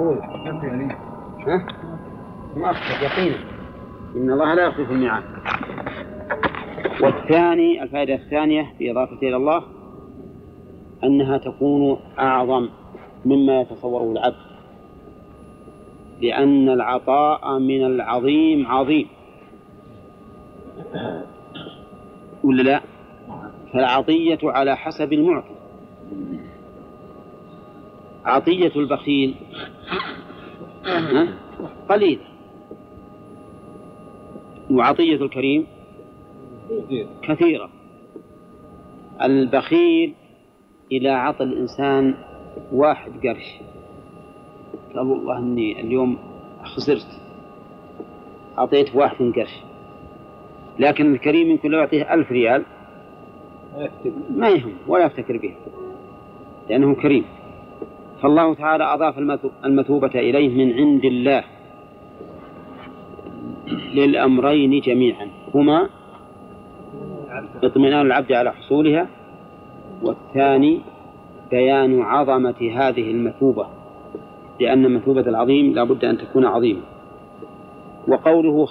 ها؟ مؤكد يقينا إن الله لا يخلف الميعاد. والثاني الفائدة الثانية في إضافته إلى الله أنها تكون أعظم مما يتصوره العبد، لأن العطاء من العظيم عظيم ولا لا؟ فالعطية على حسب المعطي. عطية البخيل قليلة، وعطية الكريم كثيرة. البخيل إذا عطى الإنسان 1 قرش قال والله إني اليوم خسرت، أعطيت 1 قرش. لكن الكريم يمكن لو يعطيه 1000 ريال ما يهم ولا يفتكر به لأنه كريم. فالله تعالى أضاف المثوبة إليه من عند الله للأمرين جميعا، هما اطمئنان العبد على حصولها، والثاني بيان عظمة هذه المثوبة، لأن مثوبة العظيم لا بد أن تكون عظيمة. وقوله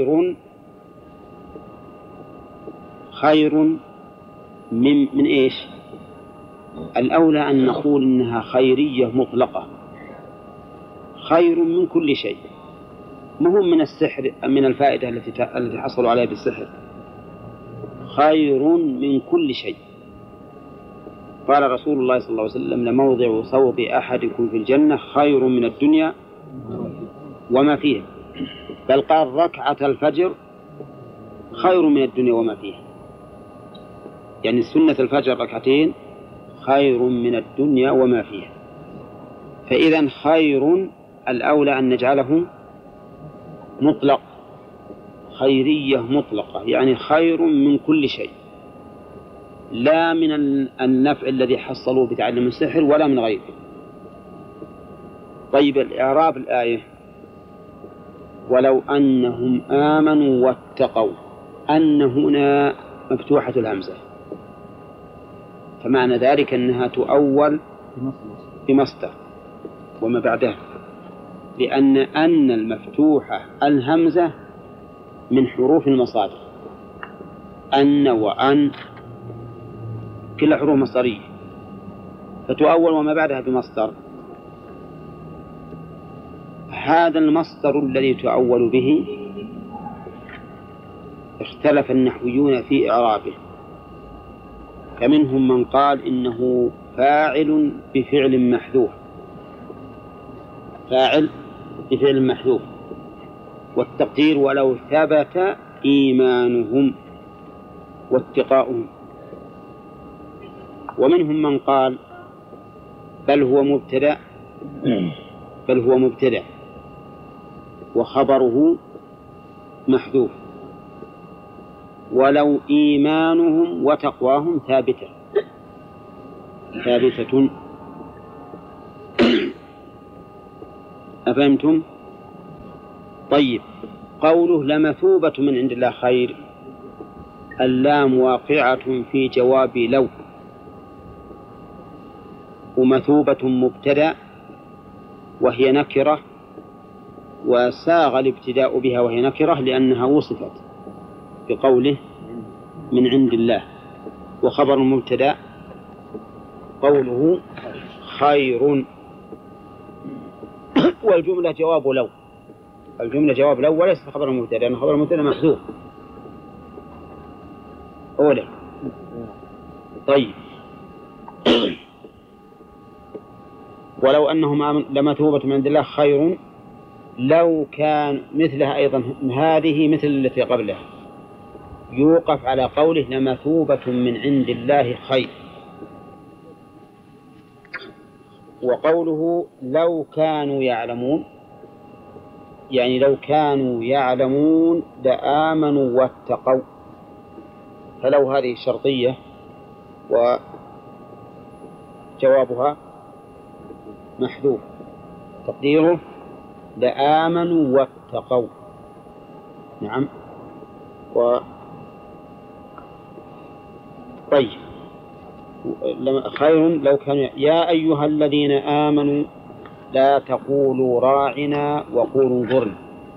خير من إيش؟ الأولى أن نقول إنها خيرية مطلقة، خير من كل شيء، مهم من السحر من الفائدة التي حصلوا عليها بالسحر، خير من كل شيء. قال رسول الله صلى الله عليه وسلم لموضع صوت أحدكم في الجنة خير من الدنيا وما فيها، بل قال ركعة الفجر خير من الدنيا وما فيها، يعني سنة الفجر 2 ركعتين خير من الدنيا وما فيها. فإذا خير الأولى أن نجعله مطلق، خيرية مطلقة، يعني خير من كل شيء، لا من النفع الذي حصلوه بتعلم السحر ولا من غيره. طيب الإعراب الآية ولو أنهم آمنوا واتقوا، أن هنا مفتوحة الهمزة، فمعنى ذلك أنها تؤول بمصدر وما بعدها، لأن المفتوحة الهمزة من حروف المصادر، أن وأن كل حروف مصدرية، فتؤول وما بعدها بمصدر. هذا المصدر الذي تؤول به اختلف النحويون في إعرابه، فمنهم من قال إنه فاعل بفعل محذوف، فاعل بفعل محذوف، والتقدير ولو ثبت إيمانهم واتقاؤهم. ومنهم من قال بل هو مبتدأ وخبره محذوف، ولو إيمانهم وتقواهم ثابتة. أفهمتم؟ طيب قوله لمثوبة من عند الله خير، اللام واقعة في جواب لو، ومثوبة مبتدأ وهي نكرة، وساغ الابتداء بها وهي نكرة لأنها وصفت بقوله من عند الله. وخبر المبتدأ قوله خير، والجملة جواب لو، الجملة جواب لو وليس خبر المبتدأ، لأن خبر المبتدأ محذوف أولا. طيب ولو أنهم لمثوبة من عند الله خير، لو كان مثلها أيضا هذه مثل التي قبلها يوقف على قوله لمثوبة من عند الله خير. وقوله لو كانوا يعلمون، يعني لو كانوا يعلمون لآمنوا واتقوا، فلو هذه شرطية وجوابها محذوف، تقديره لآمنوا واتقوا. نعم. طيب خير لو كانوا يا أيها الذين آمنوا لا تقولوا راعنا وقولوا انظرنا.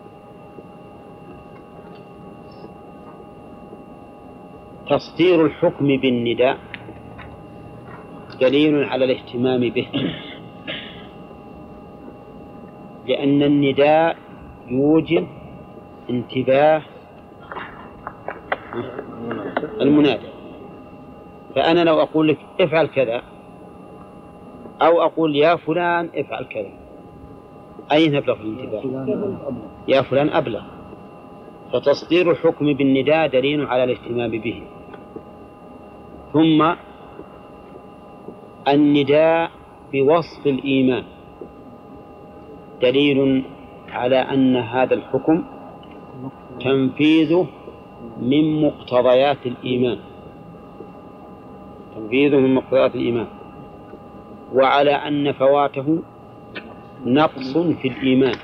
تصدير الحكم بالنداء دليل على الاهتمام به، لأن النداء يوجب انتباه المنادى. فأنا لو أقول لك افعل كذا أو أقول يا فلان افعل كذا، أين أبلغ الانتباه؟ يا فلان أبلغ. فتصدير الحكم بالنداء دليل على الاهتمام به. ثم النداء بوصف الإيمان دليل على أن هذا الحكم تنفيذه من مقتضيات الإيمان، تنفيذه من مقتضيات الإيمان، وعلى أن فواته نقص في الإيمان،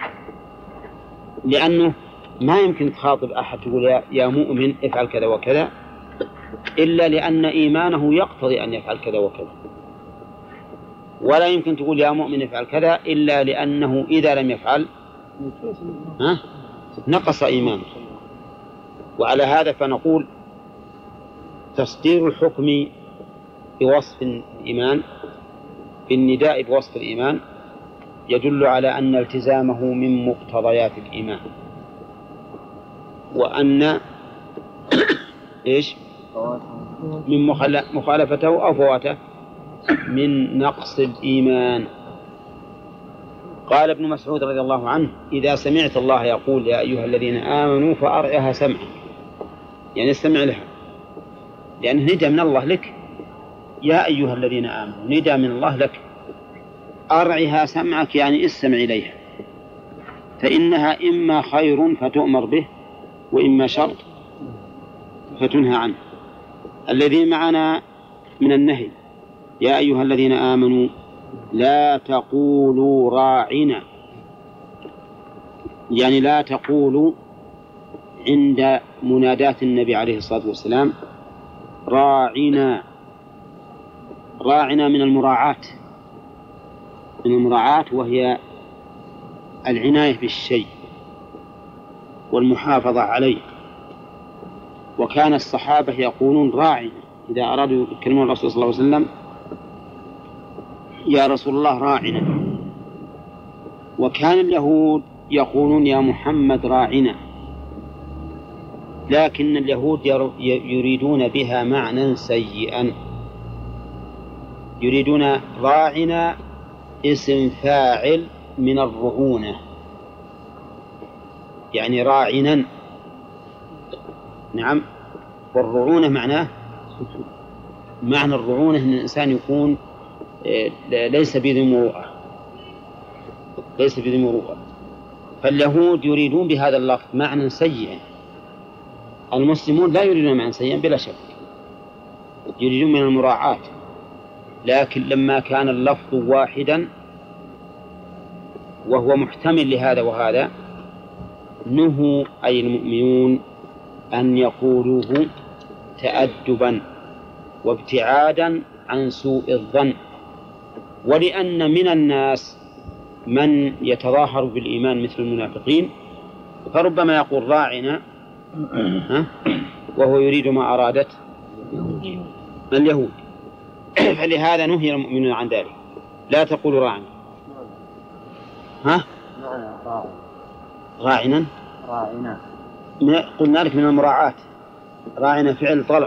لأنه ما يمكن تخاطب أحد تقول يا مؤمن افعل كذا وكذا إلا لأن إيمانه يقتضي أن يفعل كذا وكذا، ولا يمكن تقول يا مؤمن افعل كذا إلا لأنه إذا لم يفعل نقص إيمانه. وعلى هذا فنقول تصدير الحكم بوصف الإيمان بالنداء بوصف الإيمان يدل على أن التزامه من مقتضيات الإيمان، وأن إيش من مخالفته أو فواته من نقص الإيمان. قال ابن مسعود رضي الله عنه إذا سمعت الله يقول يا أيها الذين آمنوا فأرعها سمعا، يعني استمع لها، لأنه ندى من الله لك، يا أيها الذين آمنوا ندى من الله لك، أرعها سمعك يعني استمع إليها، فإنها إما خير فتؤمر به وإما شر فتنهى عنه. الذي معنا من النهي يا أيها الذين آمنوا لا تقولوا راعنا، يعني لا تقولوا عند مناداة النبي عليه الصلاة والسلام راعنا. راعنا من المراعاة، من المراعاة وهي العناية بالشيء والمحافظة عليه. وكان الصحابة يقولون راعنا إذا أرادوا يكلمون الرسول صلى الله عليه وسلم يا رسول الله راعنا. وكان اليهود يقولون يا محمد راعنا، لكن اليهود يريدون بها معنى سيئا، يريدون راعنا اسم فاعل من الرعونة، يعني راعنا. نعم، والرعونة معنى الرعونة أن الإنسان يكون ليس بذي مروءة، ليس بذي مروءة. فاليهود يريدون بهذا اللفظ معنى سيئا، المسلمون لا يريدون معنى سيئا بلا شك، يريدون من المراعاة. لكن لما كان اللفظ واحدا وهو محتمل لهذا وهذا نهوا أي المؤمنون أن يقولوه تأدبا وابتعادا عن سوء الظن. ولأن من الناس من يتظاهر بالإيمان مثل المنافقين، فربما يقول راعنا وهو يريد ما أرادت اليهود. فلهذا نهي المؤمنون عن ذلك، لا تقولوا راعنا. راعنا قلنا لك من المراعاة، راعنا فعل طلب،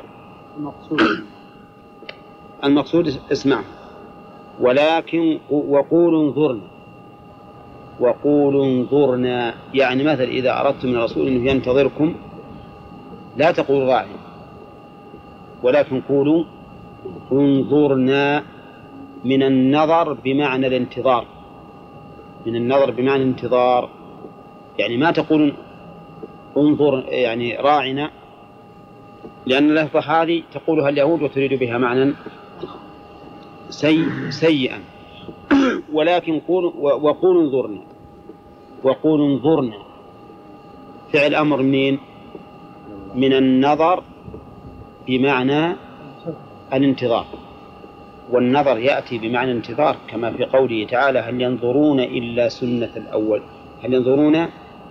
المقصود اسمع. ولكن وقولوا انظرنا، وقولوا انظرنا يعني مثل إذا أردتم من الرسول أنه ينتظركم لا تقولوا راعنا ولكن قولوا انظرنا، من النظر بمعنى الانتظار، من النظر بمعنى الانتظار، يعني ما تقولون انظر يعني راعنا، لأن اللفظة هذه تقولها اليهود وتريد بها معنى سيئا. ولكن وقولوا انظرنا، وقولوا انظرنا فعل أمر منين؟ من النظر بمعنى الانتظار، والنظر يأتي بمعنى انتظار، كما في قوله تعالى: هل ينظرون إلا سنة الأول، هل ينظرون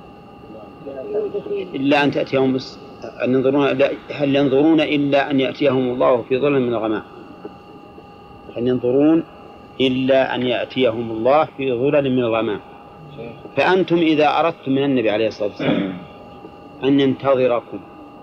إلا أن تأتيهم هل ينظرون إلا أن يأتيهم الله في ظلل من الغمام، هل ينظرون إلا أن يأتيهم الله في ظلل من الغمام. فأنتم إذا أردتم من النبي عليه الصلاة والسلام أن ينتظركم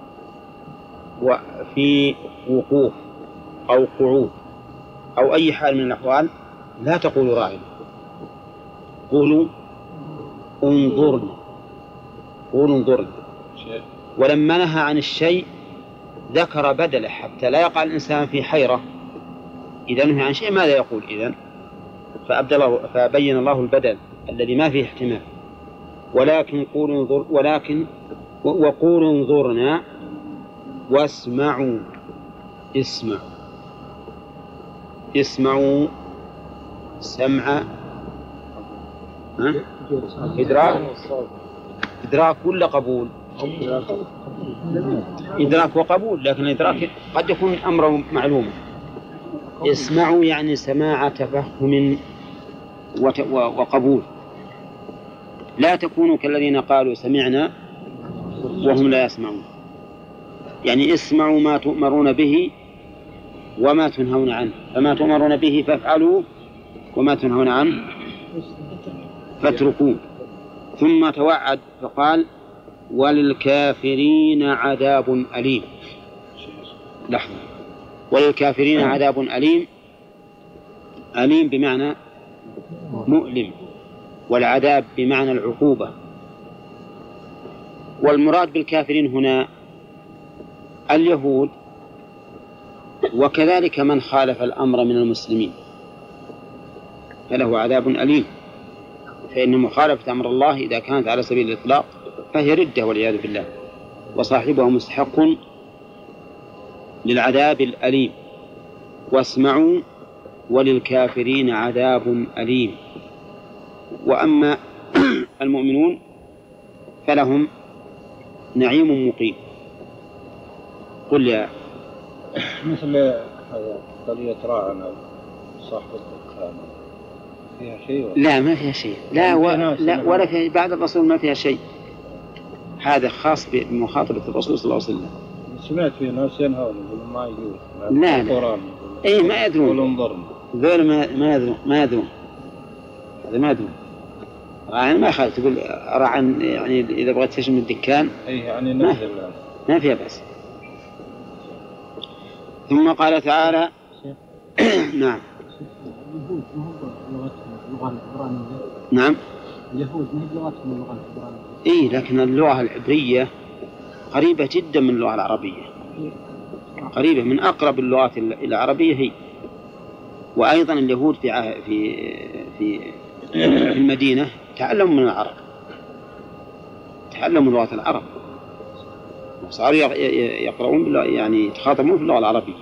وفي وقوف أو قعود أو أي حال من الأحوال، لا تقولوا راعنا، قولوا انظرنا، قولوا انظرنا. ولما نهى عن الشيء ذكر بدله حتى لا يقع الإنسان في حيرة. إذا نهى عن شيء ماذا يقول إذن؟ فبين الله البدل الذي ما فيه احتمال. ولكن قولوا انظر، وقولوا انظرنا واسمعوا. اسمعوا سمع إدراك ولا قبول؟ إدراك وقبول، لكن الإدراك قد يكون أمر معلوم. اسمعوا يعني سماع تفهم وقبول، لا تكونوا كالذين قالوا سمعنا وهم لا يسمعون. يعني اسمعوا ما تؤمرون به وما تنهون عنه، فما تؤمرون به فافعلوا وما تنهون عنه فاتركوه. ثم توعد فقال: وللكافرين عذاب أليم. لحظة، وللكافرين عذاب أليم، أليم بمعنى مؤلم، والعذاب بمعنى العقوبة. والمراد بالكافرين هنا اليهود، وكذلك من خالف الأمر من المسلمين فله عذاب أليم، فإن مخالفة أمر الله إذا كانت على سبيل الإطلاق فهي ردة والعياذ بالله، وصاحبه مستحق للعذاب الأليم. واسمعوا وللكافرين عذاب أليم. وأما المؤمنون فلهم نعيم مقيم. قل يا مثل هذا قضية راعنا صاحب الدخان فيها شيء ولا؟ لا، ما فيها شيء، لا ولا في بعد الرسول ما فيها شيء. هذا خاص بمخاطبة الرسول صلى الله عليه وسلم. سمعت في ناس ينهون يقولون ما يجوز. لا أي ما يدرون، ذول ما يدرون هذا ما يدرون. يعني ما خالف تقول راعن، يعني إذا بغيت تشم الدكان يعني ما فيها بس. ثم قال تعالى: نعم نعم اليهود ما هي لغتهم اللغة العبرانية. إيه، لكن اللغة العبرية قريبة جدا من اللغة العربية، قريبة من أقرب اللغات العربية هي. وأيضا اليهود في المدينة تعلموا من العرب، تعلموا لغة العرب وصاروا يقرؤون يعني يتخاطبون في اللغة العربية.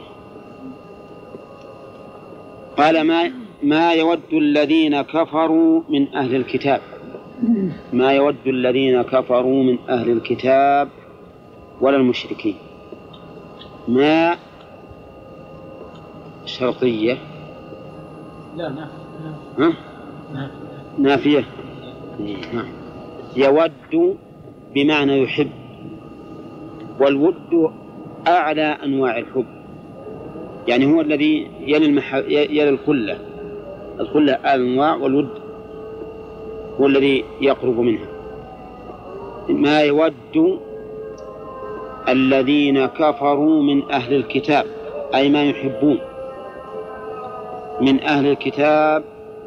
قال: ما يود الذين كفروا من أهل الكتاب، ما يود الذين كفروا من أهل الكتاب ولا المشركين. ما شرطية؟ لا نافية. يود بمعنى يحب، والود أعلى أنواع الحب، يعني هو الذي يلي الخلة أنواع، والود هو الذي يقرب منها. ما يود الذين كفروا من أهل الكتاب، أي ما يحبون من أهل الكتاب،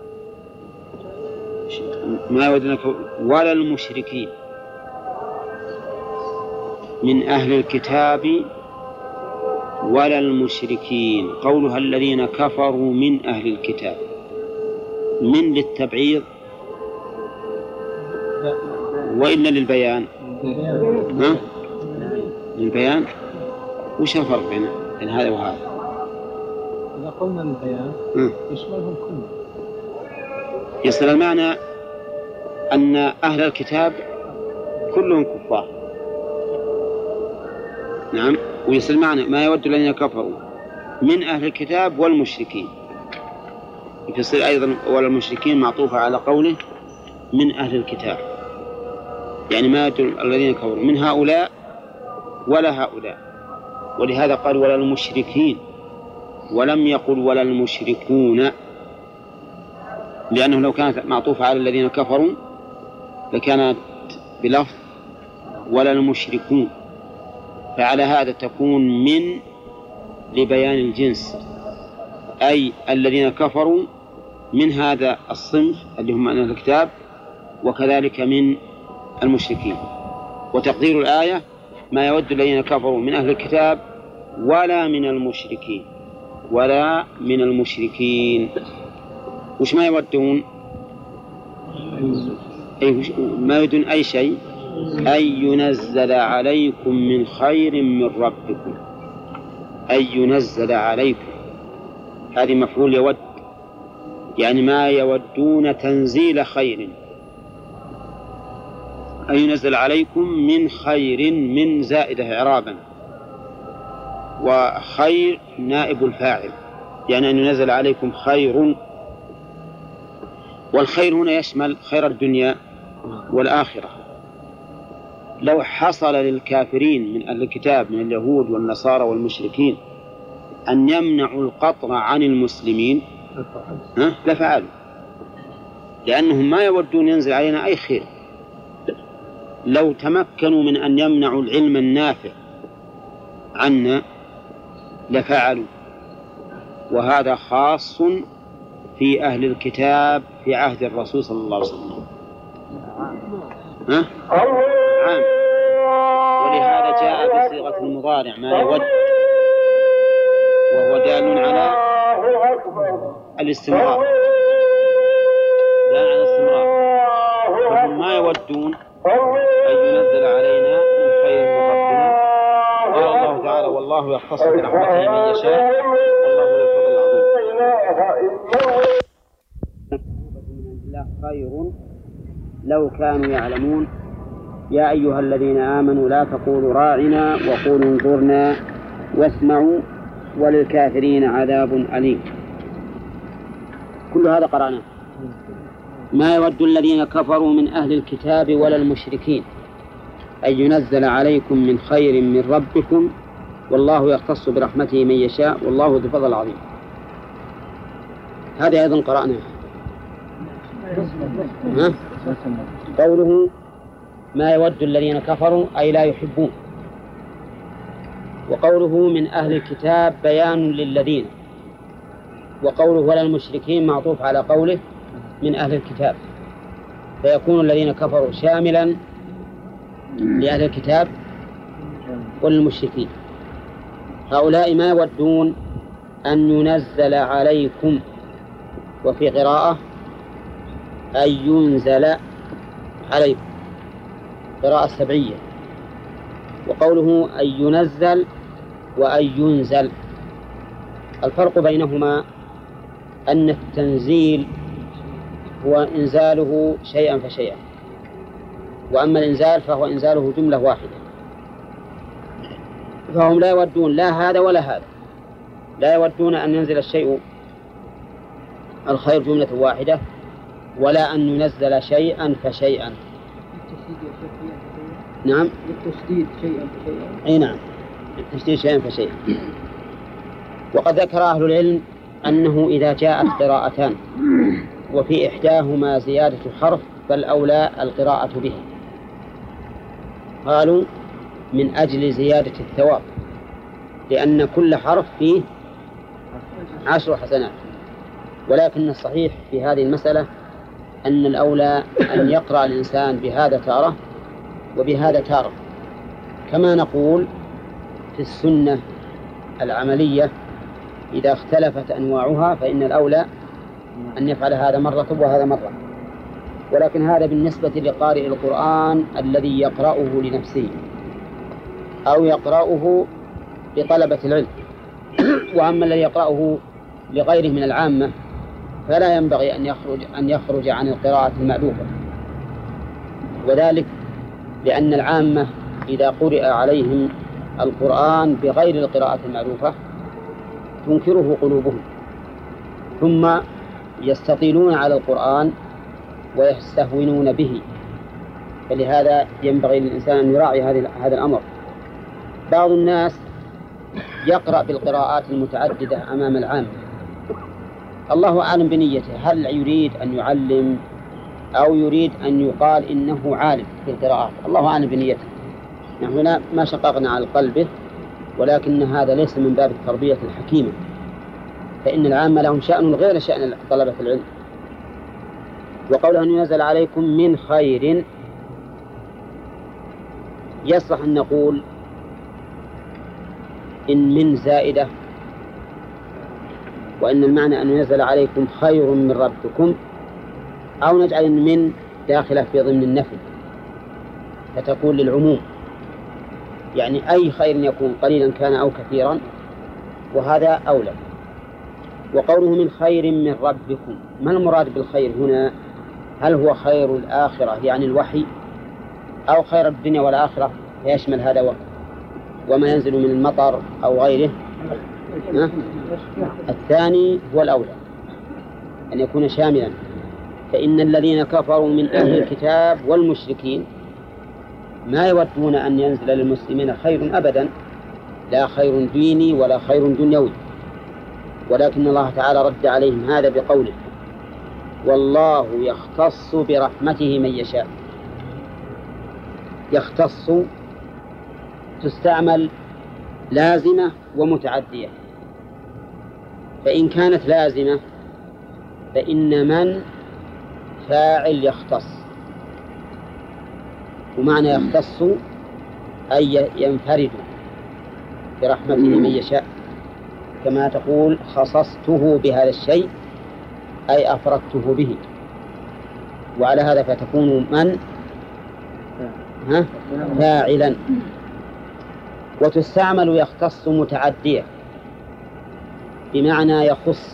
ما يود ولا المشركين من أهل الكتاب ولا المشركين. قولها الذين كفروا من أهل الكتاب، من للتبعيض وإلا للبيان؟ للبيان. وش الفرق بين هذا وهذا؟ إذا قلنا للبيان يشملهم كلهم. يصل المعنى أن أهل الكتاب كلهم كفار. نعم. ويصل المعنى ما يود الذين كفروا من أهل الكتاب والمشركين، يصير أيضا ولا المشركين معطوفة على قوله من أهل الكتاب، يعني ما يدل الذين كفروا من هؤلاء ولا هؤلاء، ولهذا قال ولا المشركين ولم يقل ولا المشركون، لأنه لو كانت معطوفة على الذين كفروا لكانت بلفظ ولا المشركون، فعلى هذا تكون من لبيان الجنس، أي الذين كفروا من هذا الصنف اللي هم أهل الكتاب، وكذلك من المشركين. وتقدير الآية ما يود الذين كفروا من أهل الكتاب ولا من المشركين، ولا من المشركين. وش ما يودون؟ ما يودون أي شيء، أي ينزل عليكم من خير من ربكم، أي ينزل عليكم، هذه مفعول يود، يعني ما يودون تنزيل خير، أي ينزل عليكم من خير، من زائدة إعرابا، وخير نائب الفاعل، يعني أن ينزل عليكم خير. والخير هنا يشمل خير الدنيا والآخرة. لو حصل للكافرين من أهل الكتاب من اليهود والنصارى والمشركين أن يمنعوا القطر عن المسلمين لفعلوا، لأنهم ما يودون ينزل علينا أي خير. لو تمكنوا من أن يمنعوا العلم النافع عنا لفعلوا، وهذا خاص في أهل الكتاب في عهد الرسول صلى الله عليه وسلم. عام. ولهذا جاء بصيغة المضارع ما يود، وهو دال على الاستمرار، دال على الاستمرار. فهم ما يودون أن ينزل علينا من خير من ربنا. قال الله تعالى والله يختص برحمته من يشاء والله ذو الفضل العظيم. خير لو كانوا يعلمون. يا أيها الذين آمنوا لا تقولوا راعنا وقولوا انظرنا واسمعوا وللكافرين عذاب أليم. كل هذا قرأناه. ما يود الذين كفروا من أهل الكتاب ولا المشركين أن ينزل عليكم من خير من ربكم والله يختص برحمته من يشاء والله ذو الفضل العظيم. هذا أيضا قرأناه. قوله ما يود الذين كفروا أي لا يحبون، وقوله من أهل الكتاب بيان للذين، وقوله ولا المشركين معطوف على قوله من أهل الكتاب، فيكون الذين كفروا شاملا لأهل الكتاب والمشركين. هؤلاء ما يودون أن ينزل عليكم، وفي قراءة أن ينزل عليكم، قراءة سبعية. وقوله أن ينزل وأن ينزل، الفرق بينهما أن التنزيل هو إنزاله شيئا فشيئا، وأما الإنزال فهو إنزاله جملة واحدة. فهم لا يودون لا هذا ولا هذا، لا يودون أن ينزل الشيء الخير جملة واحدة، ولا أن ينزل شيئا فشيئا. نعم، للتشديد شيئا فشيئا. أي نعم، للتشديد شيئا فشيئا. وقد ذكر أهل العلم أنه إذا جاءت قراءتان وفي إحداهما زيادة حرف فالأولى القراءة به، قالوا من أجل زيادة الثواب، لأن كل حرف فيه 10 حسنات. ولكن الصحيح في هذه المسألة أن الأولى أن يقرأ الإنسان بهذا تارة وبهذا تارة، كما نقول في السنة العملية إذا اختلفت أنواعها فإن الأولى أن يفعل هذا مرة وهذا مرة. ولكن هذا بالنسبة لقارئ القرآن الذي يقرأه لنفسه أو يقرأه لطلبة العلم. وأما الذي يقرأه لغيره من العامة فلا ينبغي أن يخرج عن القراءة المألوفة، وذلك لأن العامة إذا قرئ عليهم القرآن بغير القراءة المألوفة تنكره قلوبهم، ثم يستطيلون على القرآن ويستهونون به، فلهذا ينبغي للإنسان أن يراعي هذا الأمر. بعض الناس يقرأ بالقراءات المتعددة أمام العام، الله أعلم بنيته، هل يريد أن يعلم أو يريد أن يقال إنه عالم في القراءات، الله أعلم بنيته. نحن ما شققنا على قلبه، ولكن هذا ليس من باب التربية الحكيمة، فإن العامة لهم شأن غير شأن طلبة العلم. وقوله أن ينزل عليكم من خير، يصح أن نقول إن من زائدة، وإن المعنى أن ينزل عليكم خير من ربكم، أو نجعل من داخلة في ضمن النفي فتكون للعموم، يعني أي خير يكون قليلا كان أو كثيرا، وهذا أولى. وقوله من خير من ربكم، ما المراد بالخير هنا؟ هل هو خير الآخرة يعني الوحي، أو خير الدنيا والآخرة يشمل هذا وما ينزل من المطر أو غيره؟ الثاني هو الأولى أن يكون شاملا، فإن الذين كفروا من أهل الكتاب والمشركين ما يودون أن ينزل للمسلمين خير أبدا، لا خير ديني ولا خير دنيوي، ولكن الله تعالى رد عليهم هذا بقوله والله يختص برحمته من يشاء. يختص تستعمل لازمة ومتعدية، فإن كانت لازمة فإن من فاعل يختص، ومعنى يختص أي ينفرد برحمته من يشاء، كما تقول خصصته بهذا الشيء أي أفردته به، وعلى هذا فتكون من فاعلا. وتستعمل يختص متعدية بمعنى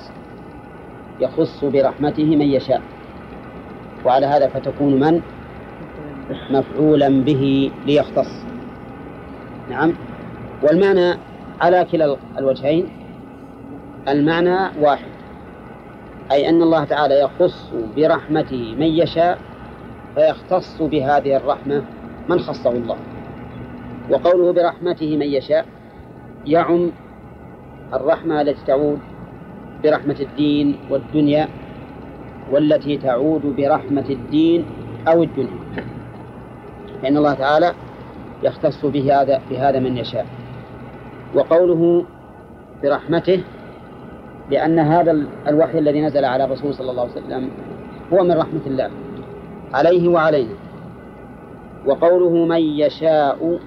يخص برحمته من يشاء، وعلى هذا فتكون من مفعولا به ليختص. نعم. والمعنى على كلا الوجهين، المعنى واحد، أي أن الله تعالى يخص برحمته من يشاء فيختص بهذه الرحمة من خصه الله. وقوله برحمته من يشاء يعم الرحمة التي تعود برحمة الدين والدنيا، والتي تعود برحمة الدين أو الدنيا، فإن الله تعالى يختص بهذا من يشاء. وقوله برحمته لأن هذا الوحي الذي نزل على الرسول صلى الله عليه وسلم هو من رحمة الله عليه وعلينا. وقوله من يشاء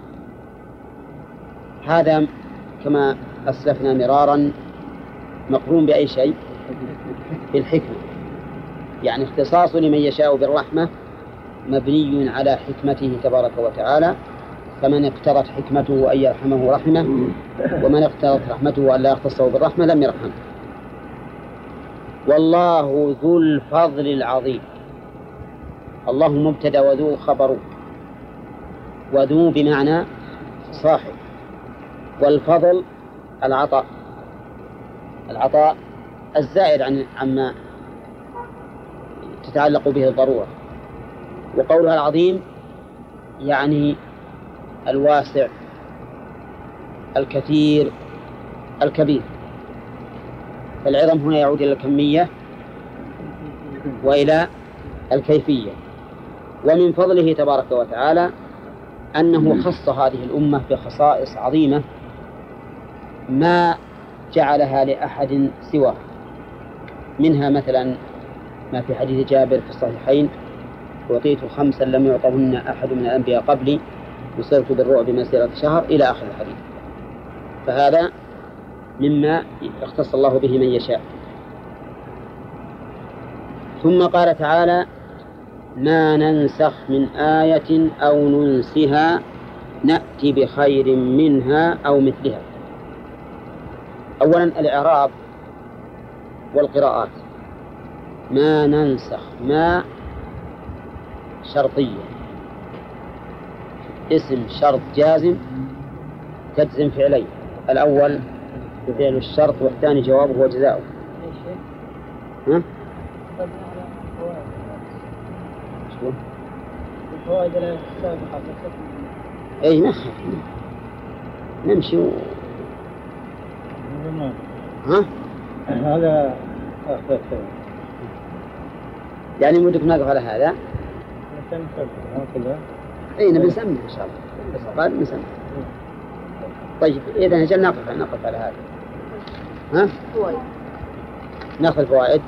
هذا كما أسلفنا مرارا مقرون بأي شيء؟ بالحكمة، يعني اختصاص لمن يشاء بالرحمة مبني على حكمته تبارك وتعالى، فمن اقتضت حكمته أن يرحمه رحمه، ومن اقتضت رحمته أن لا يختصه بالرحمة لم يرحمه. والله ذو الفضل العظيم، الله مبتدأ وذو خبر، وذو بمعنى صاحب، والفضل العطاء الزائد عما تتعلق به الضرورة. وقولها العظيم يعني الواسع الكثير الكبير، فالعظم هنا يعود إلى الكمية وإلى الكيفية. ومن فضله تبارك وتعالى أنه خص هذه الأمة بخصائص عظيمة ما جعلها لأحد سواه، منها مثلا ما في حديث جابر في الصحيحين أعطيت 5 لم يعطهن أحد من الأنبياء قبلي وصرت بالرعب مسيرة شهر إلى آخر الحديث، فهذا مما اختص الله به من يشاء. ثم قال تعالى ما ننسخ من آية أو ننسها نأتي بخير منها أو مثلها. أولا الإعراب والقراءات. ما ننسخ، ما شرطية، اسم شرط جازم تجزم فعلين، الأول بفعل الشرط والثاني جوابه وجزاؤه. الفوائد السابقة أي ما خاف نمشي ها؟ هذا أخذ يعني مدك نقف على هذا؟ أي نبي نسمي إن شاء الله بس قال نسمي. طيب إذا نجل نقف على هذا. ها؟ نأخذ الفوائد.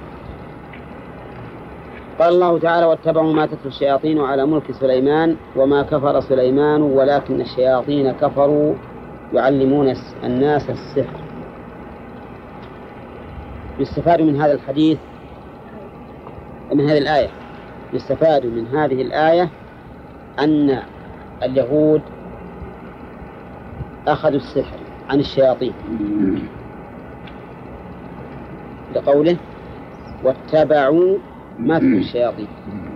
قال الله تعالى واتبعوا ما تتلو الشياطين على ملك سليمان وما كفر سليمان ولكن الشياطين كفروا يعلمون الناس السحر. يستفاد من هذا الحديث من هذه الآية يستفاد من هذه الآية أن اليهود أخذوا السحر عن الشياطين لقوله واتبعوا ما تتلو الشياطين.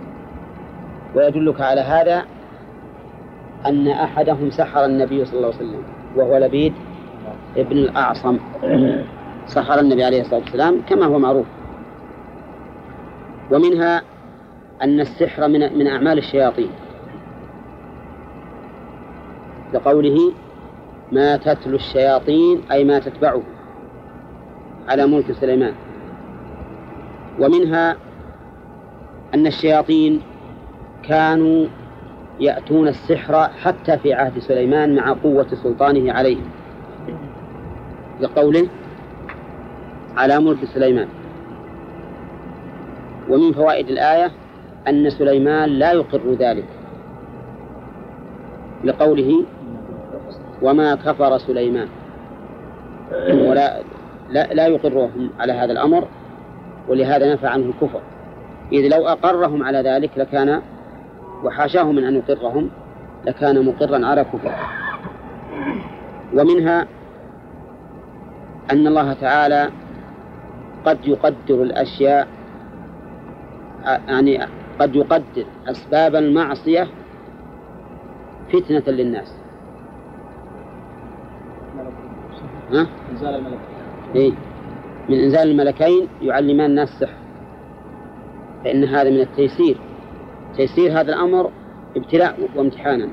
ويدلك على هذا أن أحدهم سحر النبي صلى الله عليه وسلم وهو لبيد ابن الأعصم سحر النبي عليه الصلاة والسلام كما هو معروف. ومنها أن السحر من أعمال الشياطين لقوله ما تتلو الشياطين أي ما تتبعه على ملك سليمان. ومنها أن الشياطين كانوا يأتون السحر حتى في عهد سليمان مع قوة سلطانه عليهم لقوله على ملك سليمان. ومن فوائد الآية أن سليمان لا يقر ذلك لقوله وما كفر سليمان ولا لا يقرهم على هذا الأمر ولهذا نفى عنه الكفر. إذ لو أقرهم على ذلك لكان وحاشاه من أن يقرهم لكان مقرا على كفر. ومنها أن الله تعالى قد يقدر الأشياء يعني قد يقدر أسباب المعصية فتنة للناس. ها؟ إنزال الملك. إيه؟ من إنزال الملكين يعلمان الناس السحر فإن هذا من التيسير. تيسير هذا الأمر ابتلاء وامتحانا.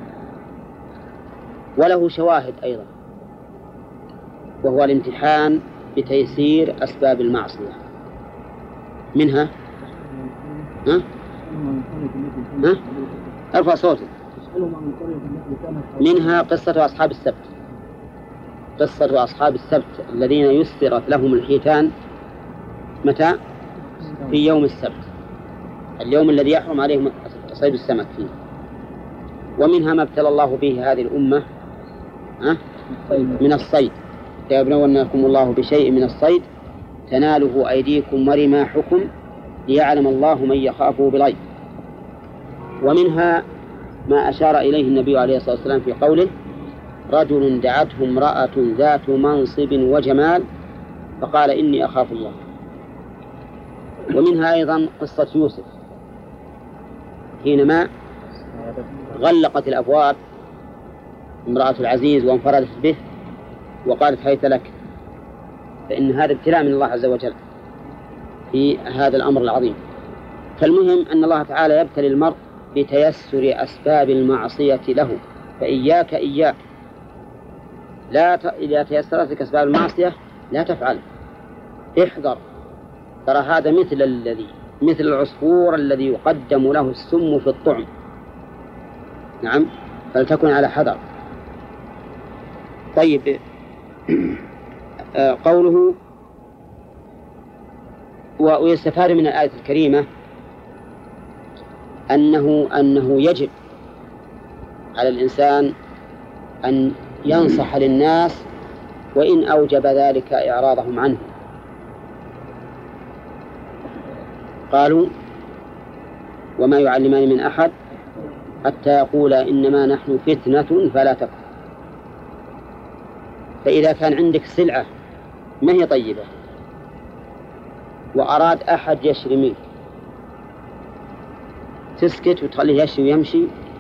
وله شواهد أيضا وهو الامتحان بتيسير أسباب المعصية. منها ها؟ ها؟ ارفع صوتك. منها قصة أصحاب السبت. قصة أصحاب السبت الذين يسرت لهم الحيتان متى؟ في يوم السبت اليوم الذي يحرم عليهم صيد السمك فيه. ومنها ما ابتلى الله به هذه الأمة من الصيد ليبلونكم الله بشيء من الصيد تناله أيديكم ورماحكم ليعلم الله من يخافه بالغيب. ومنها ما أشار إليه النبي عليه الصلاة والسلام في قوله رجل دعته امرأة ذات منصب وجمال فقال إني أخاف الله. ومنها أيضا قصة يوسف حينما غلقت الأبواب امرأة العزيز وانفردت به وقالت هيت لك، فإن هذا ابتلاء من الله عز وجل في هذا الأمر العظيم. فالمهم أن الله تعالى يبتلي المرء بتيسر أسباب المعصية له. فإياك إذا تيسرت لك أسباب المعصية لا تفعل، احذر. ترى هذا مثل العصفور الذي يقدم له السم في الطعم. نعم، فلتكن على حذر. طيب، قوله ويستفاد من الآية الكريمة أنه يجب على الإنسان أن ينصح للناس وإن أوجب ذلك إعراضهم عنه. قالوا وما يعلمان من أحد حتى يقولا إنما نحن فتنة فلا تكفر. فإذا كان عندك سلعة ما هي طيبة وأراد أحد يشري منك تسكت وتخليه يشري ويمشي؟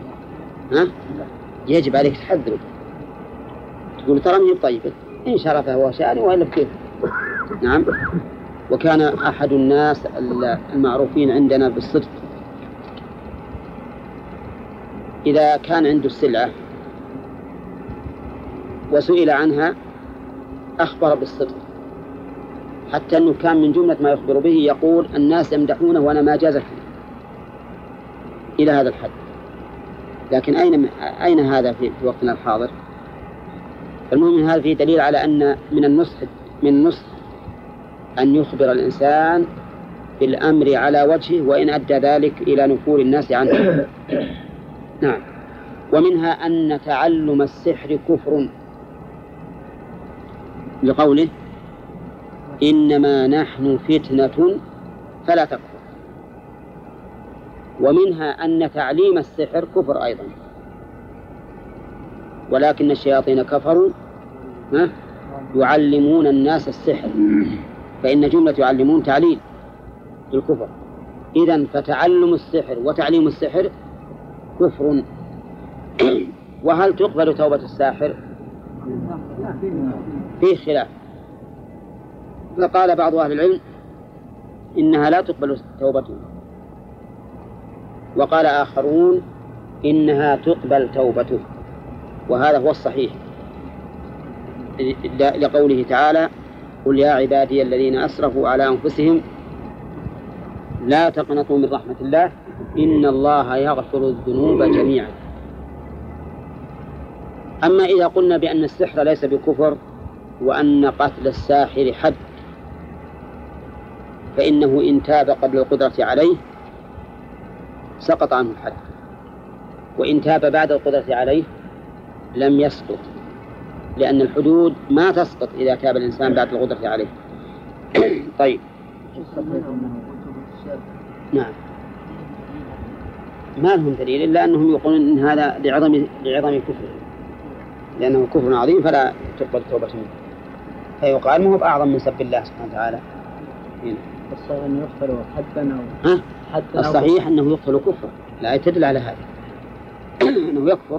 يجب عليك تحذره، تقول ترى ما هي طيبة، إن شرفه هو شأنه وإلا بكيف. نعم، وكان أحد الناس المعروفين عندنا بالصدق إذا كان عنده السلعة وسئل عنها أخبر بالصدق، حتى أنه كان من جملة ما يخبر به يقول الناس يمدحونه وأنا ما جازت إلى هذا الحد. لكن أين هذا في وقتنا الحاضر؟ المهم هذا فيه دليل على أن من النصح أن يخبر الإنسان بالأمر على وجهه وإن أدى ذلك إلى نفور الناس عنه. نعم. ومنها أن تعلم السحر كفر، لقوله إنما نحن فتنة فلا تكفر. ومنها أن تعليم السحر كفر أيضا، ولكن الشياطين كفروا يعلمون الناس السحر، فإن جملة يعلمون تعليل الكفر. إذن فتعلم السحر وتعليم السحر كفر. وهل تقبل توبة الساحر؟ فيه خلاف، فقال بعض أهل العلم إنها لا تقبل توبته، وقال آخرون إنها تقبل توبته، وهذا هو الصحيح لقوله تعالى قل يا عبادي الذين أسرفوا على أنفسهم لا تقنطوا من رحمة الله إن الله يغفر الذنوب جميعا. أما إذا قلنا بأن السحر ليس بكفر وأن قتل الساحر حد، فإنه إن تاب قبل القدرة عليه سقط عنه الحد، وإن تاب بعد القدرة عليه لم يسقط، لأن الحدود ما تسقط إذا تاب الإنسان بعد القدرة عليه. طيب. نعم. ما لهم دليل إلا أنهم يقولون إن هذا لعظم كفر، لأنه كفر عظيم فلا تقبل توبة منه، فيقال ما هو بأعظم من سب الله سبحانه وتعالى. الصحيح أنه يقتل حدا أو الصحيح أنه يقتل كفر، لا تدل على هذا أنه يكفر.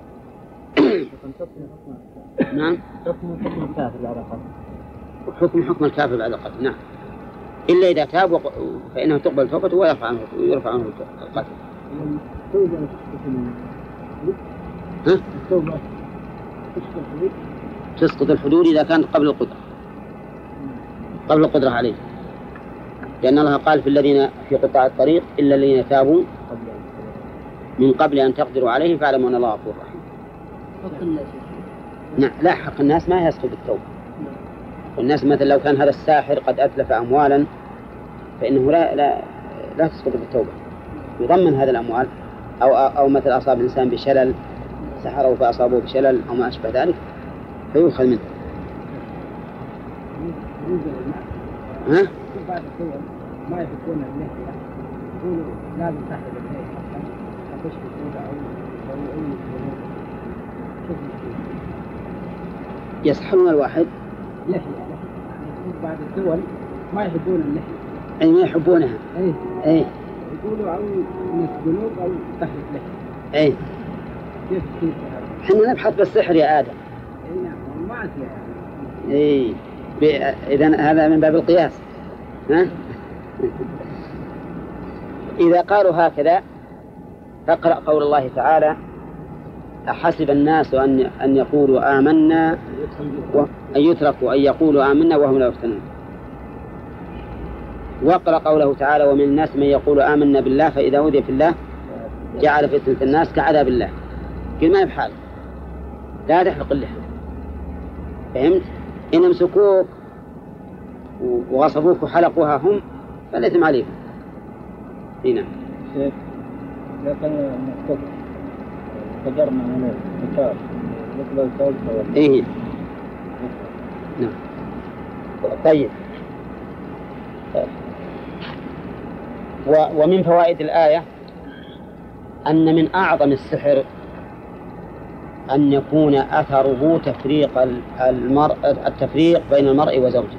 نعم. حكم الكافر بعد القتل. حكم الكافر بعد القتل. نعم. إلا إذا تاب فإنه تقبل توبته ويرفع عنه القتل. تسقط الحدود إذا كانت قبل القدرة عليه، لأن الله قال في الذين في قطاع الطريق إلا الذين تابوا من قبل أن تقدروا عليه فاعلموا أن الله غفور رحيم. نعم. لا، حق الناس ما يسقط بالتوبة. والناس مثلا لو كان هذا الساحر قد أتلف أموالا فإنه لا تسقط بالتوبة، يضمن هذه الأموال، أو مثل أصاب الإنسان بشلل سحره فأصابه بشلل أو ما أشبه ذلك فيؤخذ منه. ها؟ بعد الدول ما يفكون اللحية يقولوا لازم تحت اللحية حتى تشفي سوداء أو يسحرون الواحد لحية. بعد الدول ما يحبون اللحية، أي ما يحبونها. أي يقولوا أو يسجنوك أو تحت اللحية. أي كيف احنا نبحث بالسحر يا آدم. أي نعم. ما أدري. أي إذن هذا من باب القياس. ها؟ إذا قالوا هكذا فاقرأ قول الله تعالى أحسب الناس أن يقولوا آمنا أن يتركوا أن يقولوا آمنا وهم لا يفتنون. واقرأ قوله تعالى ومن الناس من يقول آمنا بالله فإذا أوذي في الله جعل فتنة الناس كعذاب الله. كل ما يفعل لا تحلق اللحى. فهمت؟ إن امسكوك وغصبوك وحلقوها هم فالإثم عليهم. هنا لكن فجرنا من الكتاب مثل الكتاب. إيه. نعم. طيب. ومن فوائد الآية أن من أعظم السحر أن يكون أثره التفريق بين المرء وزوجه.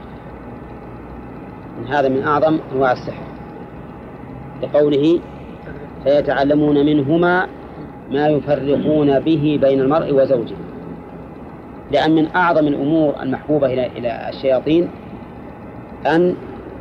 هذا من أعظم أنواع السحر، لقوله فيتعلمون منهما ما يفرقون به بين المرء وزوجه. لأن من أعظم الأمور المحبوبة إلى الشياطين أن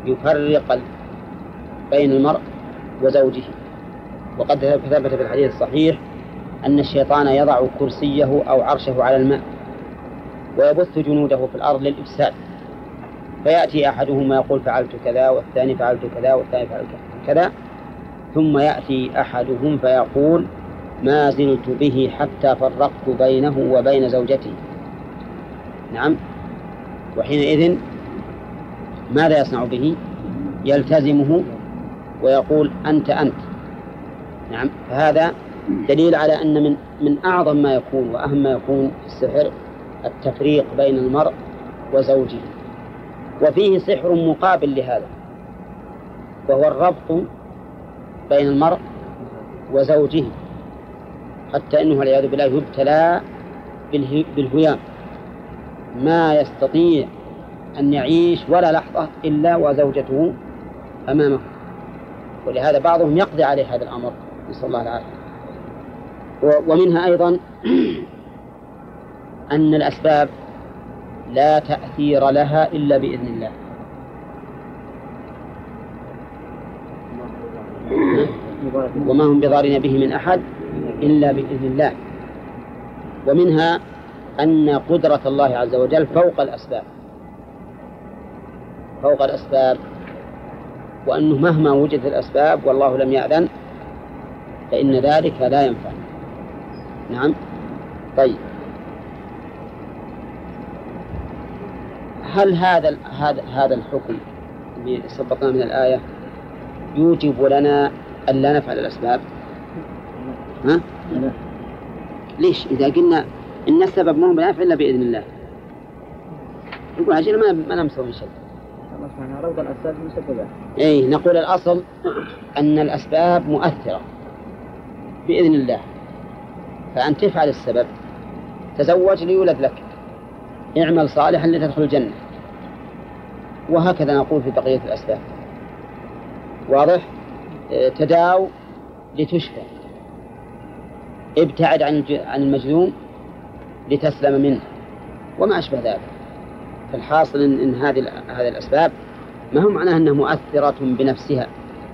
يفرق بين المرء وزوجه. وقد ثبت في الحديث الصحيح أن الشيطان يضع كرسيه أو عرشه على الماء ويبث جنوده في الأرض للإفساد، فيأتي أحدهما يقول فعلت كذا، والثاني فعلت كذا، والثاني فعلت كذا، ثم يأتي أحدهم فيقول ما زلت به حتى فرقت بينه وبين زوجته. نعم. وحينئذ ماذا يصنع به؟ يلتزمه ويقول أنت. نعم. فهذا دليل على أن من أعظم ما يكون وأهم ما يكون في السحر التفريق بين المرء وزوجه. وفيه سحر مقابل لهذا، وهو الربط بين المرء وزوجه، حتى أنه والعياذ بالله يبتلى بالهيام، ما يستطيع أن يعيش ولا لحظة إلا وزوجته أمامه. ولهذا بعضهم يقضي عليه هذا الأمر، نسأل الله العافية. ومنها أيضا أن الأسباب لا تأثير لها إلا بإذن الله. وما هم بضارين به من أحد إلا بإذن الله. ومنها أن قدرة الله عز وجل فوق الأسباب، وأنه مهما وجدت الأسباب والله لم يأذن فإن ذلك لا ينفع. نعم. طيب، هل هذا الحكم اللي سبقنا من الآية يوجب لنا أن لا نفعل الأسباب؟ ها؟ ليش؟ إذا قلنا إن السبب ما هو بنافع إلا بإذن الله، نقول عشان ما نمسوي شيء. ربط الأسباب مسببة. إيه، نقول الأصل أن الأسباب مؤثرة بإذن الله، فأن تفعل السبب، تزوج ليولد لك، اعمل صالحا لتدخل الجنة، وهكذا نقول في بقية الأسباب. واضح؟ تداو لتشفى، ابتعد عن المجذوم لتسلم منه، وما أشبه ذلك. فالحاصل إن هذه الأسباب ما هو معناها أنها مؤثرة بنفسها،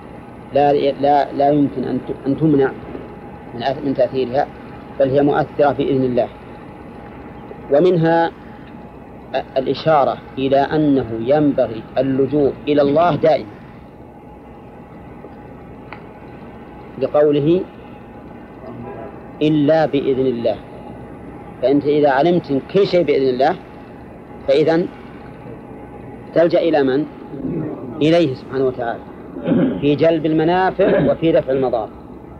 لا يمكن أن تمنع من تأثيرها، بل هي مؤثرة بإذن الله. ومنها الإشارة إلى أنه ينبغي اللجوء إلى الله دائما، بقوله إلا بإذن الله. فأنت إذا علمت كل شيء بإذن الله فإذن تلجأ إلى من؟ إليه سبحانه وتعالى في جلب المنافع وفي دفع المضار.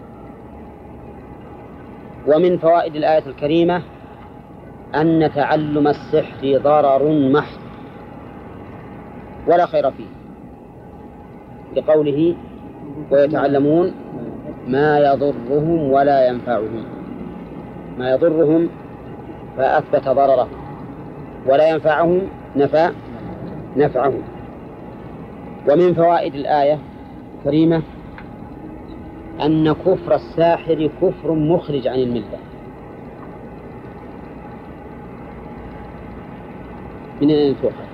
ومن فوائد الآية الكريمة أن تعلم السحر ضرر محض ولا خير فيه، لقوله ويتعلمون ما يضرهم ولا ينفعهم. ما يضرهم فأثبت ضرره، ولا ينفعهم نفى نفعهم. ومن فوائد الآية الكريمة أن كفر الساحر كفر مخرج عن الملة. من أين تؤخذ؟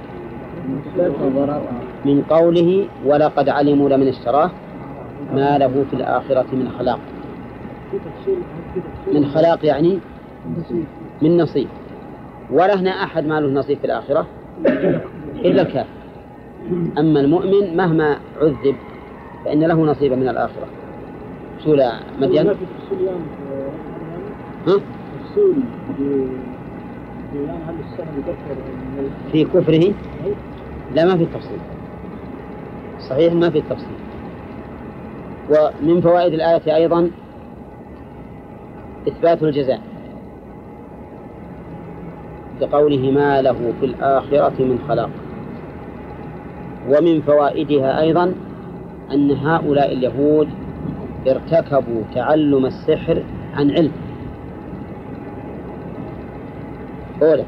من قوله ولقد علموا لمن اشتراه ما له في الآخرة من خلاق. من خلاق يعني من نصيب، ولا هنا أحد ما له نصيب في الآخرة إلا الكافر. أما المؤمن مهما عذب فإن له نصيب من الآخرة. سورة مدين في كفره لا، ما في التفصيل، صحيح ما في التفصيل. ومن فوائد الآية أيضا إثبات الجزاء بقوله ما له في الآخرة من خلاق. ومن فوائدها أيضا أن هؤلاء اليهود ارتكبوا تعلم السحر عن علم. أولا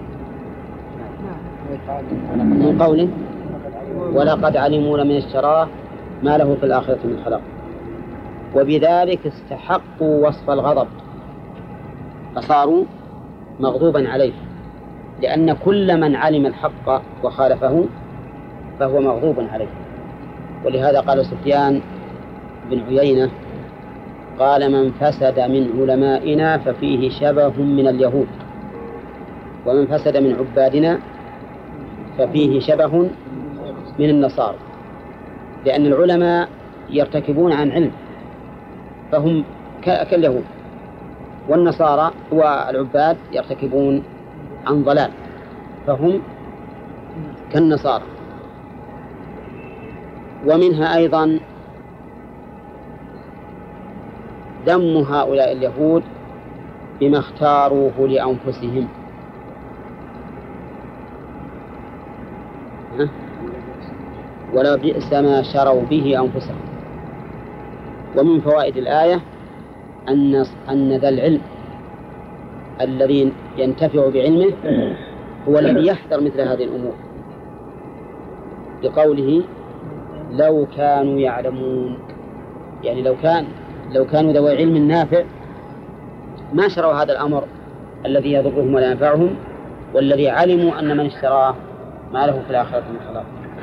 من قوله ولقد علموا لمن اشتراه ما له في الآخرة من خلاق، وبذلك استحقوا وصف الغضب، فصاروا مغضوبا عليه، لأن كل من علم الحق وخالفه فهو مغضوب عليه. ولهذا قال سفيان بن عيينة قال: من فسد من علمائنا ففيه شبه من اليهود، ومن فسد من عبادنا ففيه شبه من النصارى. لأن العلماء يرتكبون عن علم فهم كاليهود، والنصارى والعباد يرتكبون عن ضلال فهم كالنصارى. ومنها أيضا ذم هؤلاء اليهود بما اختاروه لأنفسهم، ولا بئس ما شروا به أنفسهم. ومن فوائد الآية أن ذا العلم الذي ينتفع بعلمه هو الذي يحذر مثل هذه الأمور، لقوله: لو كانوا يعلمون. يعني لو كانوا ذوي علم نافع ما شروا هذا الأمر الذي يضرهم ولا ينفعهم، والذي علموا أن من اشتراه ما له في الآخرة من خلاق.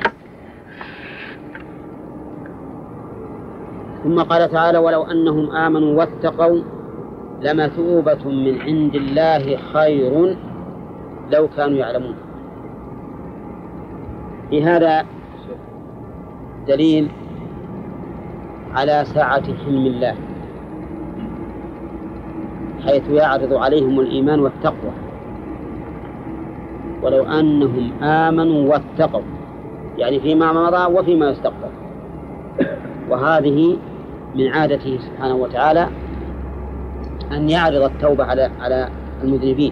ثم قال تعالى: ولو أنهم آمنوا واتقوا لمثوبة من عند الله خير لو كانوا يعلمون. في هذا دليل على سعة حلم الله، حيث يعرض عليهم الإيمان والتقوى. ولو أنهم آمنوا واتقوا، يعني فيما مضى وفيما يستقبل. وهذه من عادته سبحانه وتعالى أن يعرض التوبة على المذنبين.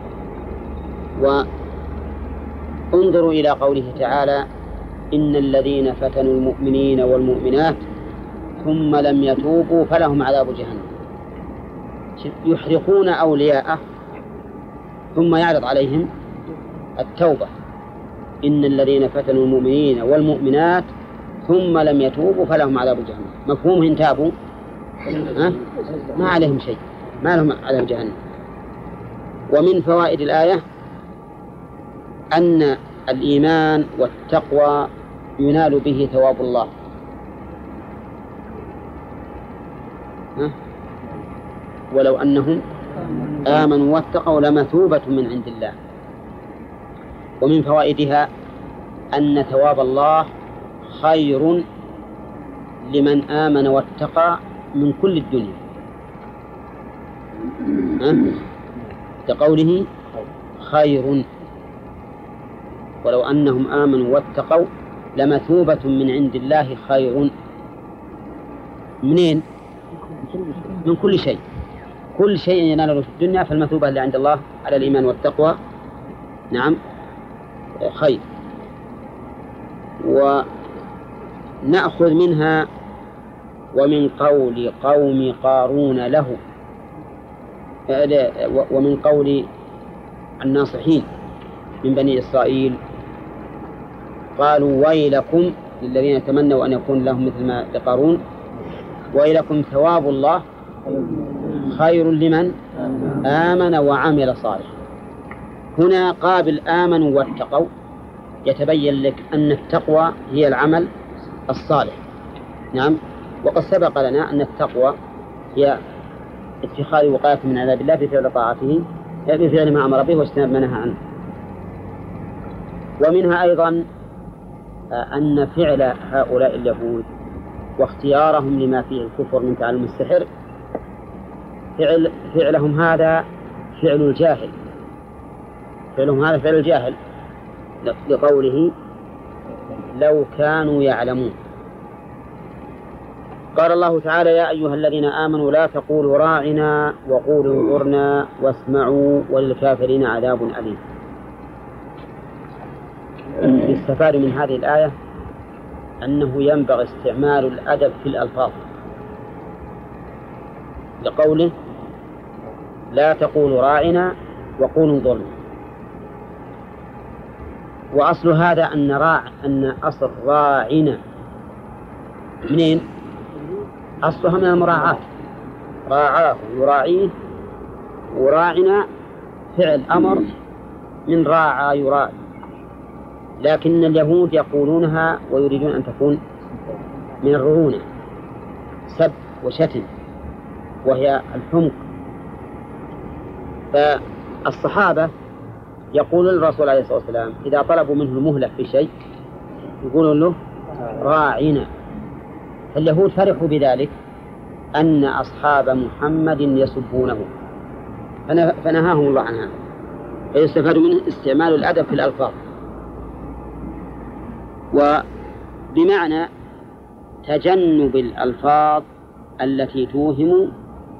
وانظروا إلى قوله تعالى: إن الذين فتنوا المؤمنين والمؤمنات ثم لم يتوبوا فلهم عذاب جهنم. يحرقون أولياءه ثم يعرض عليهم التوبة. إن الذين فتنوا المؤمنين والمؤمنات ثم لم يتوبوا فلهم عذاب جهنم. مفهوم إن تابوا ما عليهم شيء، ما لهم عذاب جهنم. ومن فوائد الآية أن الإيمان والتقوى ينال به ثواب الله. ولو أنهم آمنوا واتقوا لمثوبة من عند الله. ومن فوائدها أن ثواب الله خير لمن آمن واتقى من كل الدنيا، كقوله: خير. ولو أنهم آمنوا واتقوا لمثوبة من عند الله خير. منين؟ من كل شيء. كل شيء يناله في الدنيا فالمثوبة اللي عند الله على الإيمان والتقوى نعم خير. ونأخذ منها ومن قول قوم قارون له، ومن قول الناصحين من بني إسرائيل قالوا: ويلكم للذين تمنوا أن يكون لهم مثل ما لقارون، ويلكم ثواب الله خير لمن آمن وعمل صالح. هنا قابل آمنوا واتقوا، يتبين لك أن التقوى هي العمل الصالح. نعم. وقد سبق لنا أن التقوى هي اتخاذ وقاية من عذاب الله بفعل طاعته، بفعل ما أمر به واجتناب ما نهى عنه. ومنها أيضا أن فعل هؤلاء اليهود واختيارهم لما فيه الكفر من تعلم السحر فعلهم هذا فعل الجاهل، فعلهم هذا فعل الجاهل، لقوله: لو كانوا يعلمون. قال الله تعالى: يا أيها الذين آمنوا لا تقولوا راعنا وقولوا انظرنا واسمعوا وللكافرين عذاب أليم. يستفاد من هذه الآية أنه ينبغي استعمال الأدب في الألفاظ، لقوله: لا تقولوا راعنا وقولوا انظرنا. وأصل هذا أن أصل راعنا منين؟ أصلها من المراعاة، راعاه يراعيه، وراعنا فعل أمر من راعى يراعي، لكن اليهود يقولونها ويريدون أن تكون من الرعونة، سب وشتم، وهي الحمق. فالصحابة يقول للرسول عليه الصلاة والسلام إذا طلبوا منه المهلة في شيء يقولون له راعنا. فاليهود فرحوا بذلك أن أصحاب محمد يسبونه، فنهاهم الله عنها. فيستفاد منه استعمال الأدب في الألفاظ، وبمعنى تجنب الألفاظ التي توهم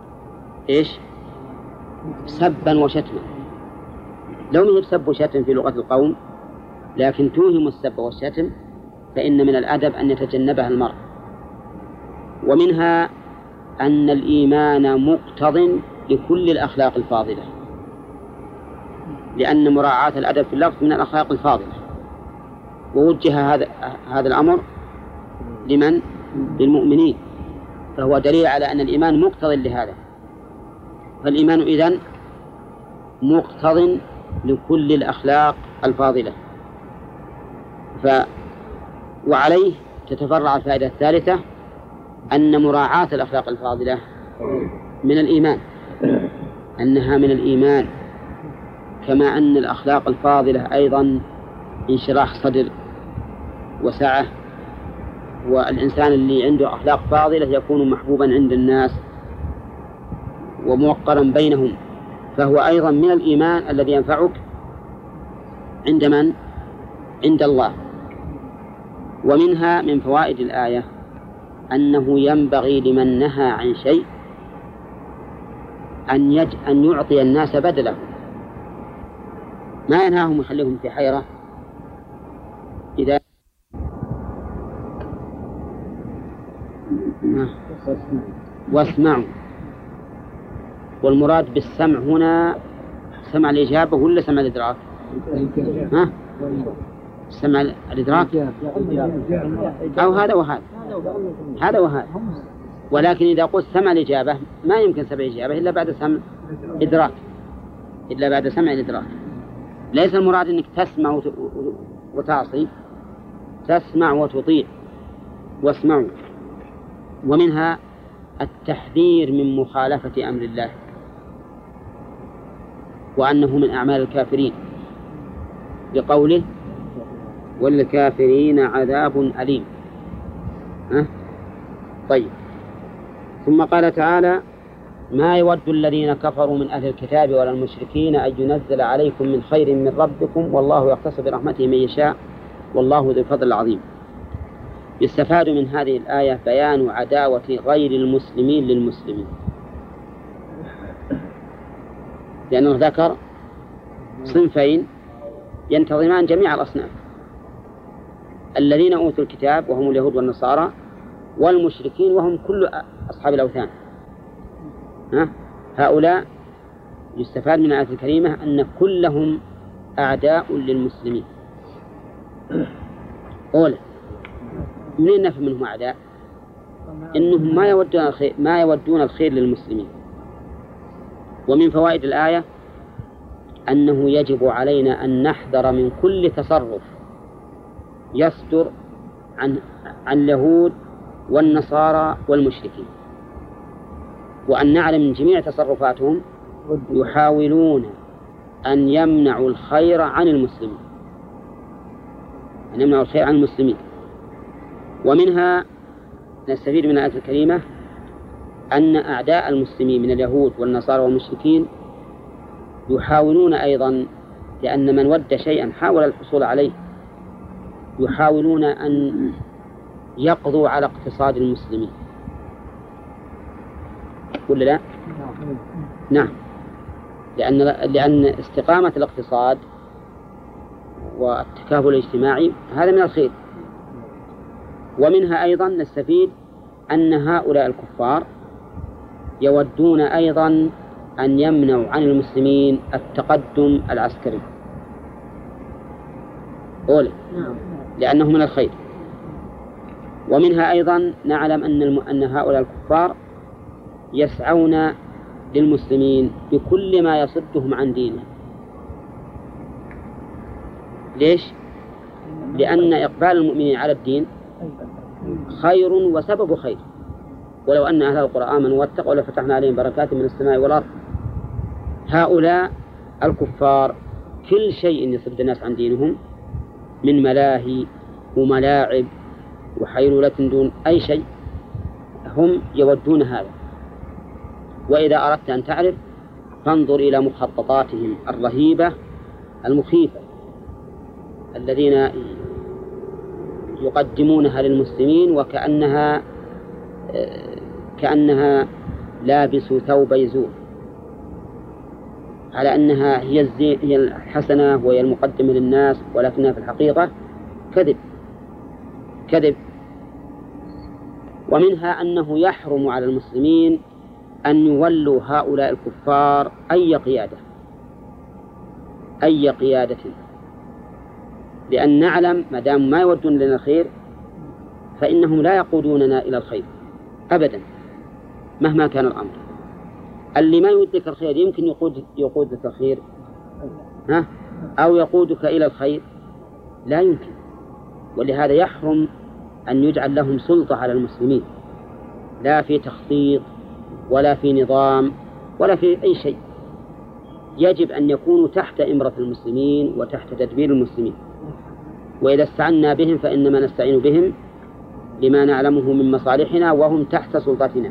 سبا وشتما. لو ما سب وشتم في لغة القوم لكن توهم السب والشتم فإن من الأدب أن يتجنبها المرء. ومنها أن الإيمان مقتض لكل الأخلاق الفاضلة، لأن مراعاة الأدب في اللفظ من الأخلاق الفاضلة، ووجه هذا الأمر لمن؟ للمؤمنين، فهو دليل على أن الإيمان مقتض لهذا. فالإيمان إذن مقتض لكل الأخلاق الفاضلة. وعليه تتفرع الفائدة الثالثة أن مراعاة الأخلاق الفاضلة من الإيمان، أنها من الإيمان، كما أن الأخلاق الفاضلة أيضا انشراح صدر وسعة، والإنسان اللي عنده أخلاق فاضلة يكون محبوبا عند الناس وموقرا بينهم، فهو أيضا من الإيمان الذي ينفعك عند من؟ عند الله. ومنها من فوائد الآية أنه ينبغي لمن نهى عن شيء أن يعطي الناس بدله، ما ينهاهم ويخليهم في حيرة. إذا واسمعوا، والمراد بالسمع هنا سمع الإجابة ولا سمع الإدراك؟ سمع الإدراك أو هذا وهذا، هذا وهذا. ولكن إذا قلت سمع الإجابة ما يمكن سمع الإجابة إلا بعد سمع إدراك، إلا بعد سمع الإدراك. ليس المراد أنك تسمع وتعصي، تسمع وتطيع. واسمعوا. ومنها التحذير من مخالفة أمر الله، وأنه من أعمال الكافرين، بقوله والكافرين عذاب أليم. طيب، ثم قال تعالى ما يود الذين كفروا من أهل الكتاب ولا المشركين أن ينزل عليكم من خير من ربكم والله يختص برحمته من يشاء والله ذو الفضل العظيم. يستفاد من هذه الآية بيان عداوة غير المسلمين للمسلمين، لأنه ذكر صنفين ينتظمان جميع الأصناف: الذين أوتوا الكتاب وهم اليهود والنصارى، والمشركين وهم كل أصحاب الأوثان. هؤلاء يستفاد من الآية الكريمة أن كلهم أعداء للمسلمين. أولا، منين نفهم منهم أعداء؟ إنهم ما يودون الخير للمسلمين. ومن فوائد الآية أنه يجب علينا أن نحذر من كل تصرف يصدر عن اليهود والنصارى والمشركين، وأن نعلم من جميع تصرفاتهم يحاولون أن يمنعوا الخير عن المسلمين، أن يمنعوا الخير عن المسلمين. ومنها نستفيد من الآية الكريمة أن أعداء المسلمين من اليهود والنصارى والمشركين يحاولون أيضا، لأن من ود شيئا حاول الحصول عليه، يحاولون أن يقضوا على اقتصاد المسلمين، ولا لا؟ نعم، لأن استقامة الاقتصاد والتكافل الاجتماعي هذا من الخير. ومنها أيضا نستفيد أن هؤلاء الكفار يودون أيضا أن يمنعوا عن المسلمين التقدم العسكري، لأنه من الخير. ومنها أيضا نعلم أن هؤلاء الكفار يسعون للمسلمين بكل ما يصدهم عن دينه. ليش؟ لأن إقبال المؤمنين على الدين خير وسبب خير، ولو أن أهل القرى آمنوا واتقوا لفتحنا عليهم بركات من السماء والأرض. هؤلاء الكفار كل شيء يصد الناس عن دينهم من ملاهي وملاعب وحيلولة دون أي شيء هم يودون هذا. وإذا أردت أن تعرف فانظر إلى مخططاتهم الرهيبة المخيفة الذين يقدمونها للمسلمين كأنها لابس ثوب زور، على أنها هي الحسنة وهي المقدمة للناس، ولكنها في الحقيقة كذب. ومنها أنه يحرم على المسلمين أن يولوا هؤلاء الكفار أي قيادة، لأن نعلم ما دام ما يودون لنا الخير فإنهم لا يقودوننا إلى الخير أبدا مهما كان الأمر. اللي ما يودك الخير يمكن يقودك الخير أو يقودك إلى الخير، لا يمكن. ولهذا يحرم أن يجعل لهم سلطة على المسلمين، لا في تخطيط ولا في نظام ولا في أي شيء. يجب أن يكونوا تحت إمرة المسلمين وتحت تدبير المسلمين، وإذا استعنا بهم فإنما نستعين بهم لما نعلمه من مصالحنا وهم تحت سلطتنا.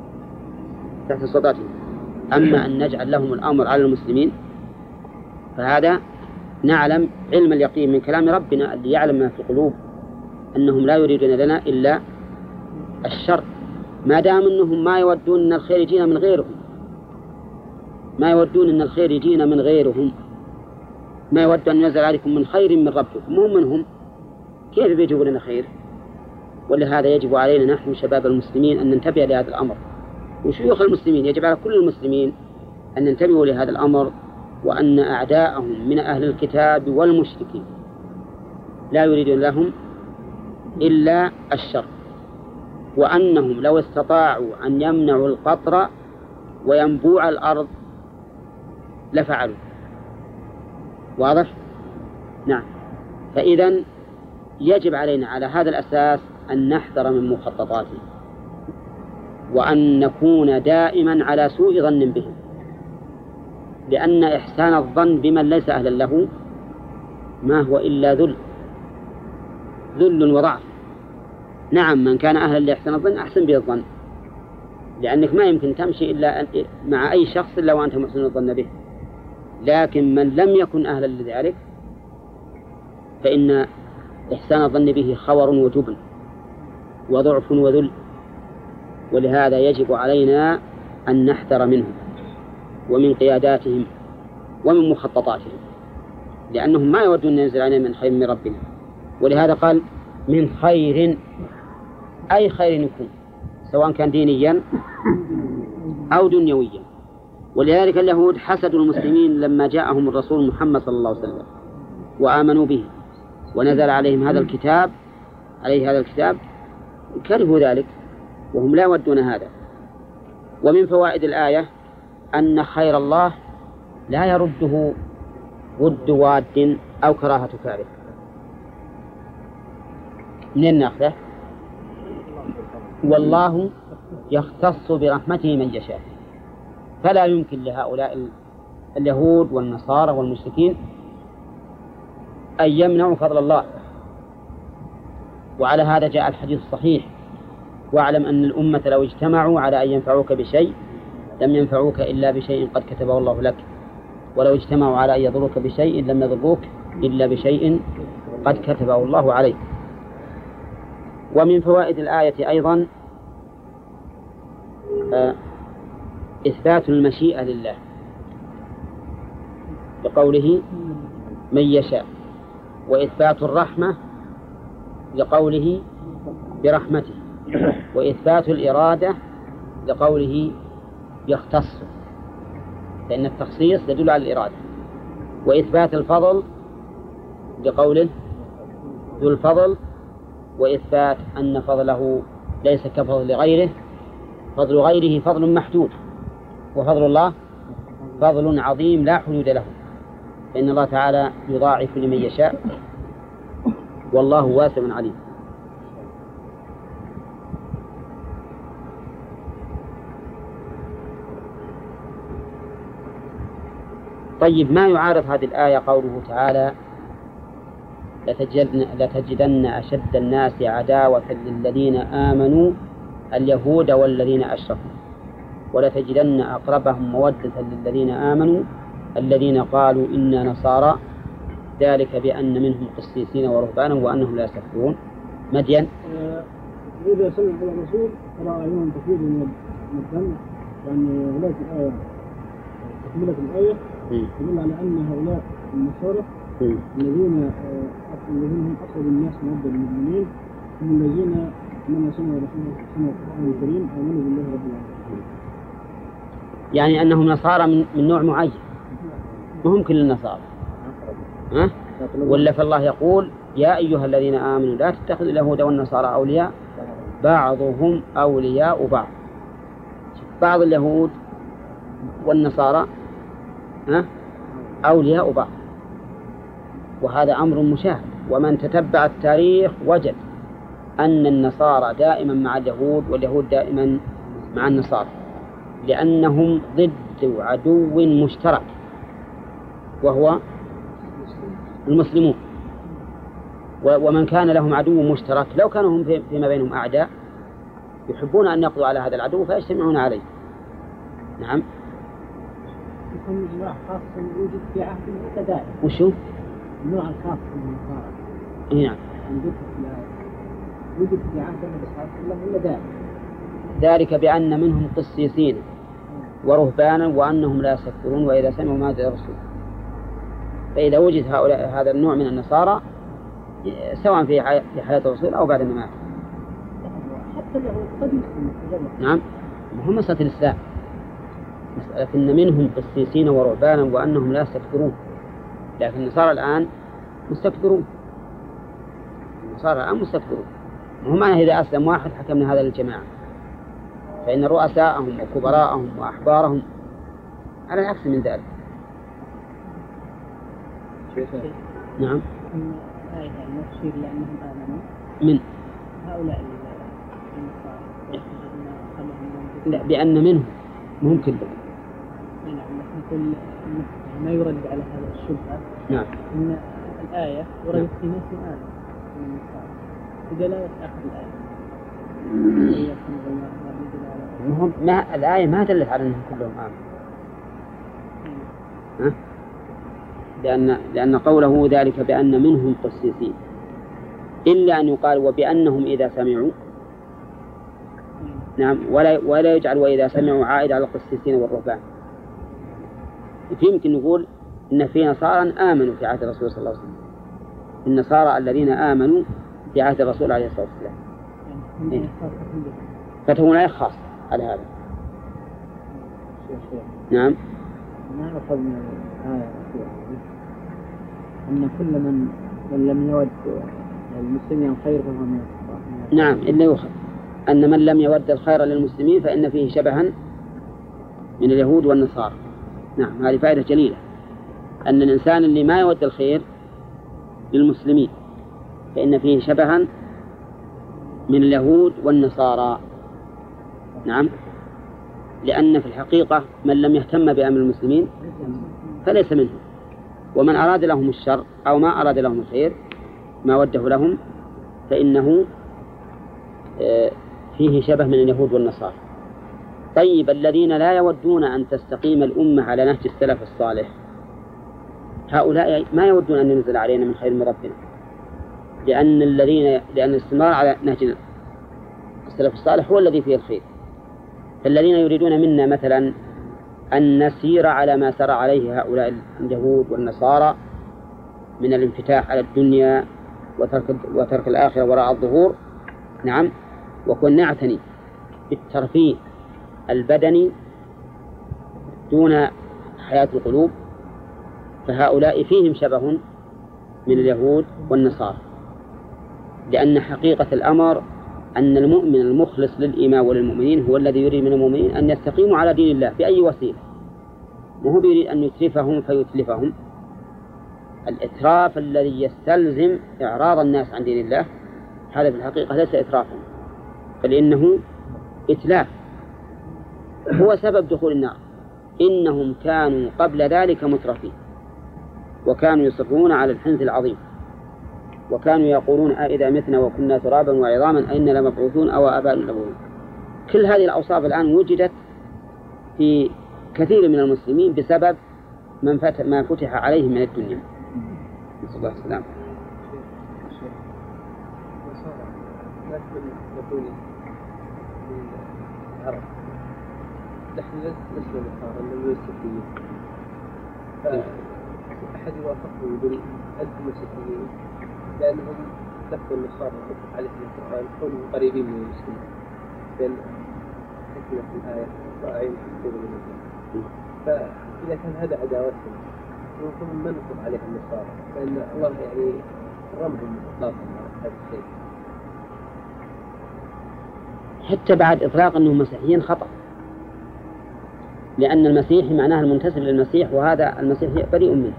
أما أن نجعل لهم الأمر على المسلمين فهذا نعلم علم اليقين من كلام ربنا اللي يعلم ما في القلوب أنهم لا يريدون لنا إلا الشر، ما دام أنهم ما يودون أن الخير يجينا من غيرهم، ما يودون أن الخير يجينا من غيرهم، ما يود أن ينزل عليكم من خير من ربكم، مو منهم، كيف بيجيبوا لنا خير؟ ولهذا يجب علينا نحن شباب المسلمين أن ننتبه لهذا الأمر، وشيوخ المسلمين يجب على كل المسلمين أن ننتبهوا لهذا الأمر، وأن أعداءهم من أهل الكتاب والمشركين لا يريدون لهم إلا الشر، وأنهم لو استطاعوا أن يمنعوا القطر وينبوع الأرض لفعلوا. واضح؟ نعم. فإذن يجب علينا على هذا الأساس أن نحذر من مخططاتهم، وأن نكون دائما على سوء ظن بهم، لأن إحسان الظن بمن ليس أهلا له ما هو إلا ذل وضعف. نعم، من كان أهلا لإحسان الظن أحسن به الظن، لأنك ما يمكن تمشي إلا مع أي شخص إلا وأنت محسن الظن به، لكن من لم يكن أهلا لذلك فإن إحسان الظن به خور وجبن وضعف وذل. ولهذا يجب علينا أن نحذر منهم ومن قياداتهم ومن مخططاتهم، لأنهم ما يودون أن ينزل علينا من خير من ربنا. ولهذا قال من خير، أي خير يكون، سواء كان دينيا أو دنيويا. ولذلك اليهود حسدوا المسلمين لما جاءهم الرسول محمد صلى الله عليه وسلم وآمنوا به ونزل عليهم هذا الكتاب، كرهوا ذلك وهم لا يودون هذا. ومن فوائد الآية أن خير الله لا يرده ود واد أو كراهة كاره. منين نأخذه؟ والله يختص برحمته من يشاء، فلا يمكن لهؤلاء اليهود والنصارى والمشركين أن يمنعوا فضل الله. وعلى هذا جاء الحديث الصحيح: واعلم أن الأمة لو اجتمعوا على أن ينفعوك بشيء لم ينفعوك إلا بشيء قد كتبه الله لك، ولو اجتمعوا على أن يضروك بشيء لم يضروك إلا بشيء قد كتبه الله عليك. ومن فوائد الآية أيضا إثبات المشيئة لله بقوله من يشاء، وإثبات الرحمة لقوله برحمته، وإثبات الإرادة لقوله يختص، لأن التخصيص يدل على الإرادة، وإثبات الفضل لقوله ذو الفضل، وإثبات أن فضله ليس كفضل غيره، فضل غيره فضل محدود، وفضل الله فضل عظيم لا حدود له، فإن الله تعالى يضاعف لمن يشاء والله واسع عليم. طيب، ما يعارض هذه الآية قوله تعالى: لتجدن أشد الناس عداوة للذين آمنوا اليهود والذين أشركوا، ولتجدن أقربهم مودة للذين آمنوا الذين قالوا إنا نصارى، ذلك بأن منهم قسيسين ورهبانا وأنهم لا يستكبرون. مدين إذا سمع الرسول ترى أيهم كثير من الدم، يعني هناك الآية تكملة الآية تدل على أن هؤلاء النصارى الذين هم أقرب الناس مودة للمؤمنين هم الذين من سمعوا رسول سمعوا القرآن الكريم آمنوا بالله رب العالمين. يعني أنهم نصارى من نوع معين، وهم كل النصارى. ولا فالله يقول: يا أيها الذين آمنوا لا تتخذوا اليهود والنصارى أولياء بعضهم أولياء بعض. بعض اليهود والنصارى أولياء بعض، وهذا أمر مشاهد. ومن تتبع التاريخ وجد أن النصارى دائما مع اليهود واليهود دائما مع النصارى، لأنهم ضد عدو مشترك وهو المسلمون. ومن كان لهم عدو مشترك لو كانوا هم فيما بينهم أعداء يحبون أن يقضوا على هذا العدو فيجتمعون عليه. نعم. يكون نوع خاص يوجد في عهد الابتدائي. وشو؟ النوع الخاص من النصارى. نعم. يوجد في عهد النبي صلى الله عليه وسلم ولا ذلك بأن منهم قسيسين ورهبانا وأنهم لا يستكبرون وإذا سمعوا ما جاء الرسول. فإذا وجد هذا النوع من النصارى سواء في حياة الرسول أو بعد ما مات. حتى اليهود قد يسلموا. نعم. هم مسألة الإسلام، مسألة إن منهم قسيسين ورهبانا وأنهم لا يستكبرون، لكن النصارى الآن مستكبرون. النصارى الآن مستكبرون. وهم إذا أسلم واحد حكمنا هذا للجماعة، فإن رؤساءهم وكبراءهم وأحبارهم على العكس من ذلك. نعم. آية المشير لأنهم آمنوا من هؤلاء لا، بأن منهم ممكن نعم. نقول ما يرد على هذا الشبهة. نعم. إن الآية ورد في ناس آمنوا بدلالة آخر الآية. ما الآية ما دلت على أنهم كلهم آمنوا. لأن قوله ذلك بأن منهم قسيسين، إلا أن يقال وبأنهم إذا سمعوا. نعم. ولا يجعل وإذا سمعوا عائد على القسيسين والرهبان. يمكن نقول إن في نصارى آمنوا في عهد الرسول صلى الله عليه وسلم، النصارى الذين آمنوا في عهد الرسول عليه الصلاة والسلام. فتكون آية خاصة على هذا. نعم. ما أخذ من الآية أن كل من لم يود المسلمين خير فهو من الكفار. نعم. إلا يؤخذ أن من لم يود الخير للمسلمين فإن فيه شبها من اليهود والنصارى. نعم. هذه فائدة جليلة، أن الإنسان اللي ما يود الخير للمسلمين فإن فيه شبها من اليهود والنصارى. نعم. لأن في الحقيقة من لم يهتم بأمر المسلمين فليس منهم، ومن أراد لهم الشر أو ما أراد لهم الخير ما وده لهم فإنه فيه شبه من اليهود والنصارى. طيب، الذين لا يودون أن تستقيم الأمة على نهج السلف الصالح هؤلاء ما يودون أن ينزل علينا من خير من ربنا، لأن الاستمرار على نهج السلف الصالح هو الذي فيه الخير. فالذين يريدون منا مثلا أن نسير على ما سار عليه هؤلاء اليهود والنصارى من الانفتاح على الدنيا وترك الآخرة وراء الظهور. نعم. وكن نعتني بالترفيه البدني دون حياة القلوب، فهؤلاء فيهم شبه من اليهود والنصارى، لأن حقيقة الأمر أن المؤمن المخلص للإيمان وللمؤمنين هو الذي يريد من المؤمنين أن يستقيموا على دين الله بأي وسيلة، وهو يريد أن يتلفهم فيتلفهم، الإتراف الذي يستلزم إعراض الناس عن دين الله هذا في الحقيقة ليس إترافا، بل إنه إتلاف، هو سبب دخول النار. إنهم كانوا قبل ذلك مترفين وكانوا يصرون على الحنث العظيم، وكانوا يقولون أئذا متنا وكنا ترابا وعظاما أئنا لمبعوثون أو آباؤنا الأولون. كل هذه الأوصاف الآن وجدت في كثير من المسلمين بسبب ما فتح عليهم من الدنيا. نسأل الله السلامة. نحن لسنا نصارى من المسيحيين، فأحد يوافقه ويقول أنتم مسيحيين لأنهم لفظوا النصارى وفتح عليهم القرآن كونوا قريبين من المسلمين، لأن حكمة في الآية وأعين كثير من الناس. فإذا كان هذا عداوتهم المفروض ما نطلق عليهم النصارى، لأن الله يعني رمهم إطلاقا هذا الشيء. حتى بعد إطلاق أنهم مسيحيين خطأ، لأن المسيحي معناه المنتسب للمسيح، وهذا المسيحي بريء منه.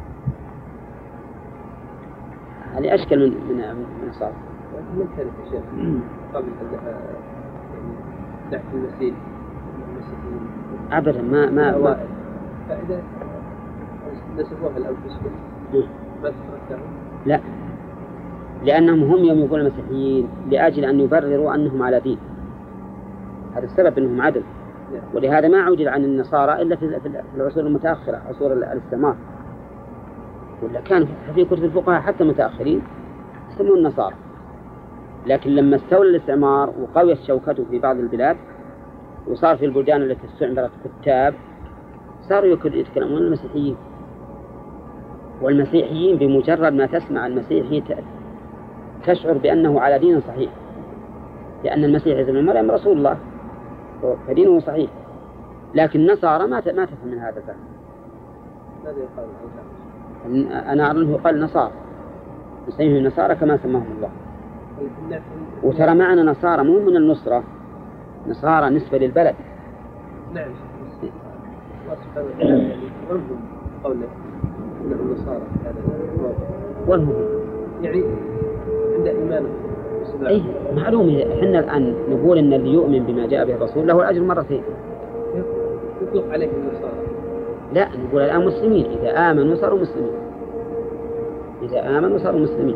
هذه أشكل من الصلاة. من كان في شيء قبل نعت المسيح المسيحيين أبدا ما فإذا نسبوها لأنفسهم ما تتركهم؟ لا، لأنهم هم يوم يقولون المسيحيين لأجل أن يبرروا أنهم على دين، هذا السبب أنهم عدل. ولهذا ما عودل عن النصارى إلا في العصور المتأخرة، عصور الاستعمار، ولا كان في كتب الفقهاء حتى متأخرين يسمون النصارى. لكن لما استولى الاستعمار وقويت شوكته في بعض البلاد وصار في البلدان التي استعمرت كتاب صاروا يتكلمون المسيحيين. والمسيحيين بمجرد ما تسمع المسيحي تشعر بأنه على دين صحيح، لأن المسيح عيسى ابن مريم رسول الله فدينه صحيح. لكن النصارى ما تفهم من هذا الفهم. ماذا يقال؟ أنا أعلم أنه قال نصارى، نسميهم النصارى كما سماهم الله. وترى معنا نصارى مو من النصرة، نصارى نسبة للبلد. نعم الله سبحانه وتعالى رمهم قوله إنهم نصارى هذا والهم يعني عند إيمانه. أي معلوم. إحنا الآن نقول إن اللي يؤمن بما جاء به الرسول له الأجر مرتين. يطلق عليه النصارى. لا، نقول الآن مسلمين، إذا آمنوا صاروا مسلمين، إذا آمنوا صاروا مسلمين.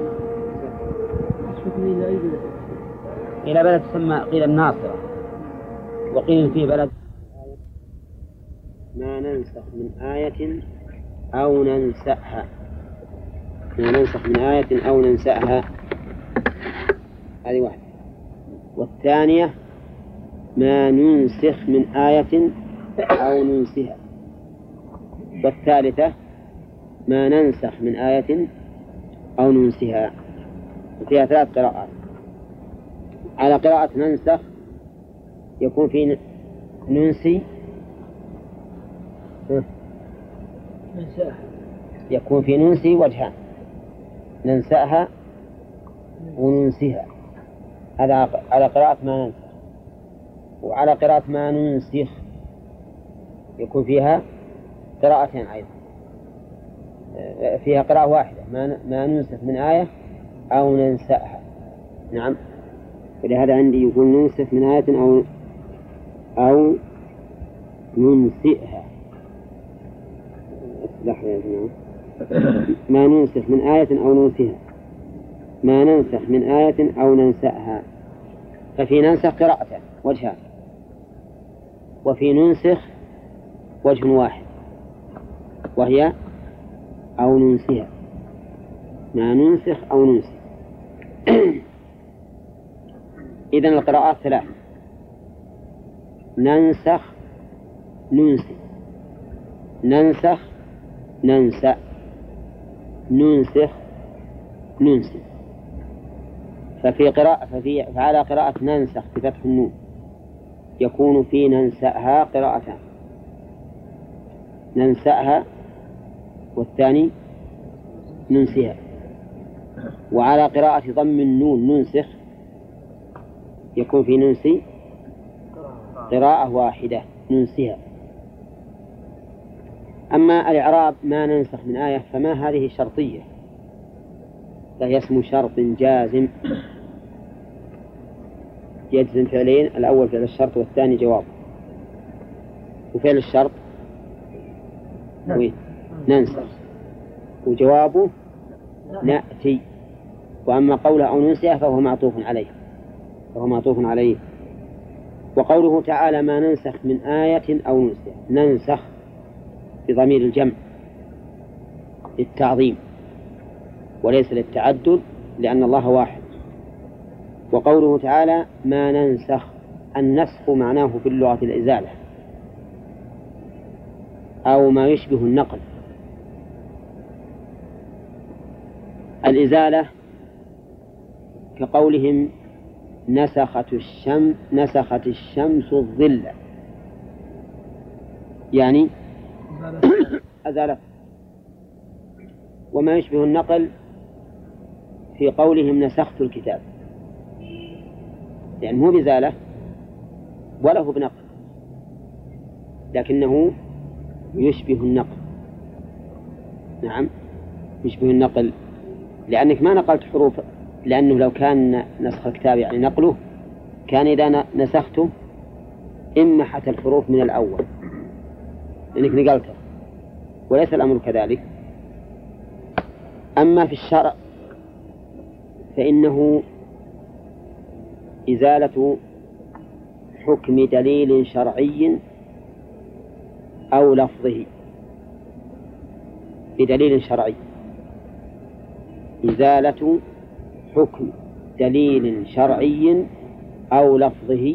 إلى بلد تسمى قيل الناصرة، وقيل في بلد ما ننسخ من آية أو ننسأها، ما ننسخ من آية أو ننسأها، هذه واحدة. والثانية ما ننسخ من آية أو ننسها. والثالثة ما ننسخ من آية أو ننسها. فيها 3 قراءات. على قراءة ننسخ يكون في ننسي، يكون في ننسي وجهان، ننسأها وننسها، هذا على قراءة ما ننسخ. وعلى قراءة ما ننسخ يكون فيها قراءتين أيضا، فيها قراءة واحدة، ما ننسخ من آية أو ننسأها. نعم، ولهذا عندي يقول ننسخ من آية أو ننسئها. لحظة يا جماعة، ما ننسخ من آية أو ننسها، ما ننسخ من آية أو ننسأها. ففي ننسخ قراءتان وجهان، وفي ننسخ وجه واحد وهي أو ننسها، ما ننسخ أو ننسي. إذن القراءات 3: ننسخ ننسي، ننسخ ننسى، ننسخ ننسي. فعلى قراءة ننسخ بفتح النون يكون في ننسأها قراءتان، ننسأها والثاني ننسيها. وعلى قراءة ضم النون ننسخ يكون في ننسي قراءة واحدة، ننسيها. أما الإعراب ما ننسخ من آية فما هذه شرطية، فهي اسم شرط جازم يجزم فعلين، الأول فعل الشرط والثاني جواب. وفعل الشرط ننسخ وجوابه نأتي. وأما قوله أو ننسيه فهو معطوف عليه. وقوله تعالى ما ننسخ من آية أو ننسيه، ننسخ بضمير الجمع للتعظيم وليس للتعدد لأن الله واحد. وقوله تعالى ما ننسخ، النسخ معناه في اللغة الإزالة أو ما يشبه النقل. الإزالة كقولهم نسخت الشمس الظل، يعني أزالت. وما يشبه النقل في قولهم نسخت الكتاب، يعني مو بإزالة ولا هو بنقل لكنه يشبه النقل. نعم يشبه النقل، لأنك ما نقلت حروف، لأنه لو كان نسخ الكتاب يعني نقله كان إذا نسخته إمحت الحروف من الأول لأنك نقلته، وليس الأمر كذلك. أما في الشرع فإنه إزالة حكم دليل شرعي أو لفظه بدليل شرعي، إزالة حكم دليل شرعي أو لفظه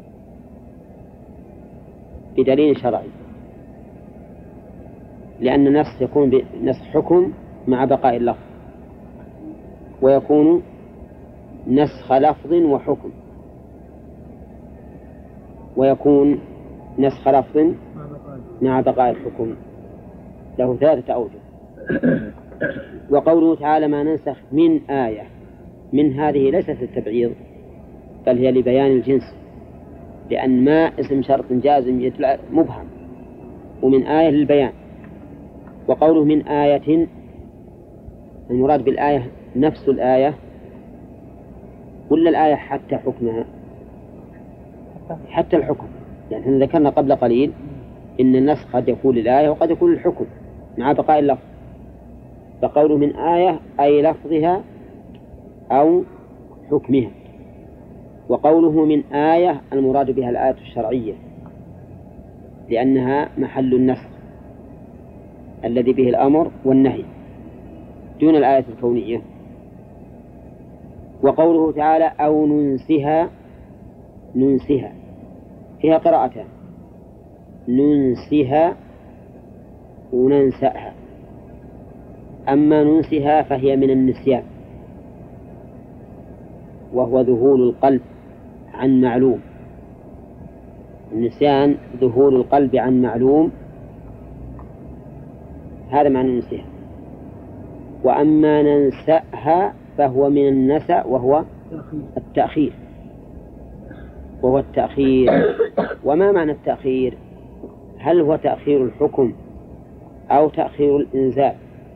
بدليل شرعي، لأن النسخ يكون بنسخ حكم مع بقاء اللفظ، ويكون نسخ لفظ وحكم، ويكون نسخ لفظ مع بقاء الحكم، له 3 أوجه. وقوله تعالى ما ننسخ من آية، من هذه ليست للتبعيض بل هي لبيان الجنس، لأن ما اسم شرط جازم مبهم، ومن آية للبيان. وقوله من آية المراد بالآية نفس الآية ولا الآية حتى حكمها؟ حتى الحكم، يعني احنا ذكرنا قبل قليل إن النسخ قد يكون للآية وقد يكون للحكم مع بقاء اللفظ، فقوله من آية أي لفظها أو حكمها. وقوله من آية المراد بها الآية الشرعية لأنها محل النسخ الذي به الأمر والنهي دون الآية الكونية. وقوله تعالى أو ننسها فيها قراءتان، ننسها وننسأها. أما ننسها فهي من النسيان، وهو ذهول القلب عن معلوم. النسيان ذهول القلب عن معلوم، هذا معنى ننسها. وأما ننسأها فهو من النسأ وهو التأخير، وما معنى التأخير؟ هل هو تأخير الحكم أو تأخير الإنزال؟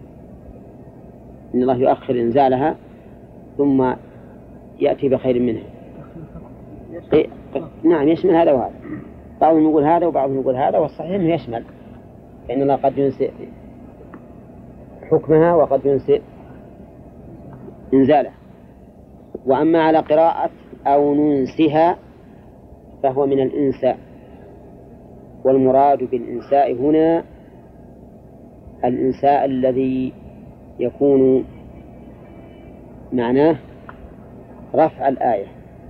إن الله يؤخر إنزالها ثم يأتي بخير منها. نعم يشمل هذا وهذا، بعضهم يقول هذا وبعضهم يقول هذا، والصحيح أنه يشمل، لأن الله قد ينسئ حكمها وقد ينسئ إنزالها. وأما على قراءة أو ننسها فهو من الإنساء، والمراد بالإنساء هنا الإنساء الذي يكون معناه رفع الآية،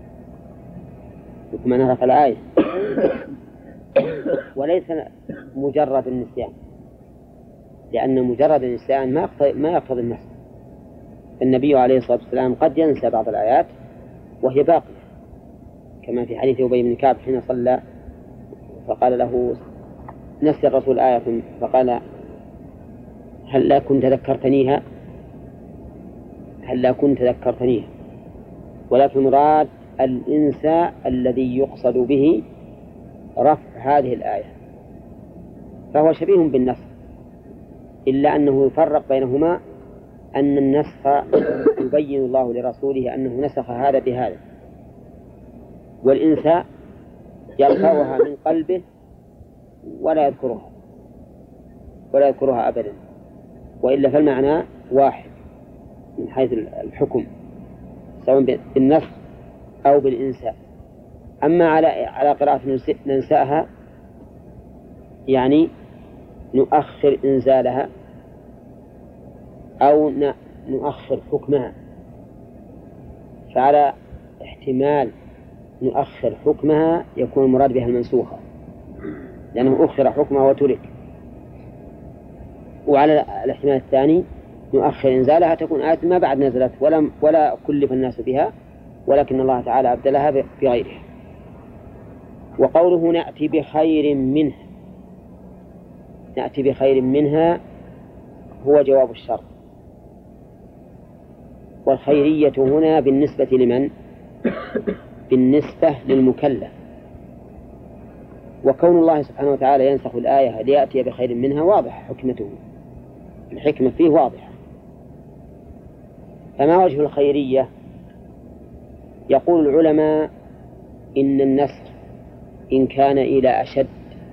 يكون معناه رفع الآية وليس مجرد النسيان، لأن مجرد النسيان ما يقتضي النسخ. النبي عليه الصلاة والسلام قد ينسى بعض الآيات وهي باقية، كما في حديث أبي بن كعب حين صلى فقال له نسي الرسول آية فقال هل لا كنت ذكرتنيها، ولكن مراد الإنساء الذي يقصد به رفع هذه الآية، فهو شبيه بالنسخ إلا أنه يفرق بينهما أن النسخ يبين الله لرسوله أنه نسخ هذا بهذا، والإنساء يرفعها من قلبه ولا يذكرها أبدا، وإلا فالمعنى واحد من حيث الحكم سواء بالنسخ أو بالإنساء. أما على قراءة ننساها يعني نؤخر إنزالها أو نؤخر حكمها، فعلى احتمال نؤخر حكمها يكون المراد بها المنسوخة لأنه أخر حكمها وترك، وعلى الاحتمال الثاني نؤخر إنزالها تكون آية ما بعد نزلت ولا كلف الناس بها، ولكن الله تعالى أبدلها بغيرها. وقوله نأتي بخير منها هو جواب الشرط، والخيرية هنا بالنسبة لمن؟ بالنسبة للمكلف. وكون الله سبحانه وتعالى ينسخ الآية ليأتي بخير منها واضح حكمته، الحكمة فيه واضحة. فما وجه الخيرية؟ يقول العلماء إن النسخ إن كان إلى أشد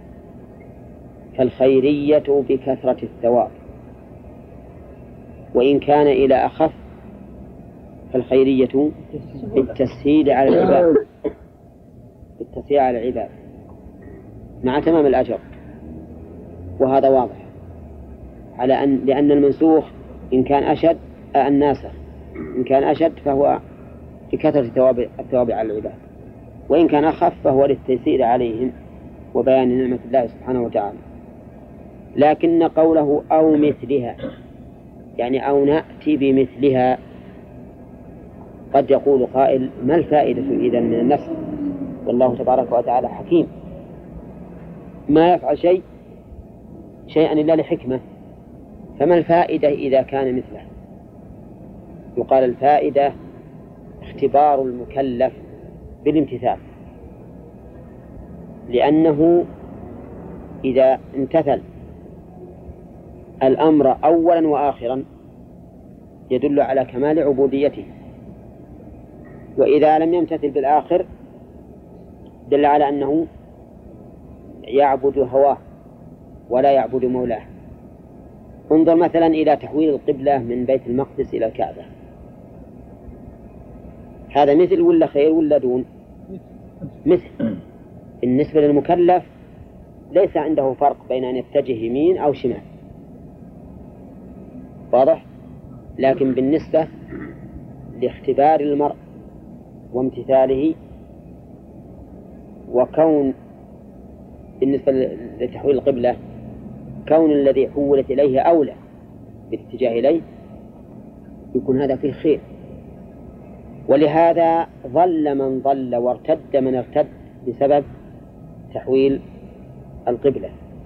فالخيرية بكثرة الثواب، وإن كان إلى أخف فالخيرية بالتسهيل على العباد مع تمام الأجر. وهذا واضح على لأن المنسوخ إن كان أشد الناسخ إن كان أشد فهو بكثرة الثواب على العباد، وإن كان أخف فهو للتيسير عليهم وبيان نعمة الله سبحانه وتعالى. لكن قوله أو مثلها يعني أو نأتي بمثلها، قد يقول قائل ما الفائدة إذن من النسخ؟ والله تبارك وتعالى حكيم ما يفعل شيئا إلا لحكمة، فما الفائدة إذا كان مثله؟ يقال الفائدة اختبار المكلف بالامتثال، لأنه إذا امتثل الأمر أولا وآخرا يدل على كمال عبوديته، وإذا لم يمتثل بالآخر دل على أنه يعبد هواه ولا يعبد مولاه. انظر مثلا إلى تحويل القبلة من بيت المقدس إلى الكعبة، هذا مثل ولا خير ولا دون؟ مثل. بالنسبة للمكلف ليس عنده فرق بين أن يتجه يمين أو شمال، واضح؟ لكن بالنسبة لاختبار المرء وامتثاله، وكون بالنسبة لتحويل القبلة كون الذي حولت إليه أولى بالاتجاه إليه يكون هذا فيه خير. ولهذا ضل من ضل وارتد من ارتد بسبب تحويل القبلة.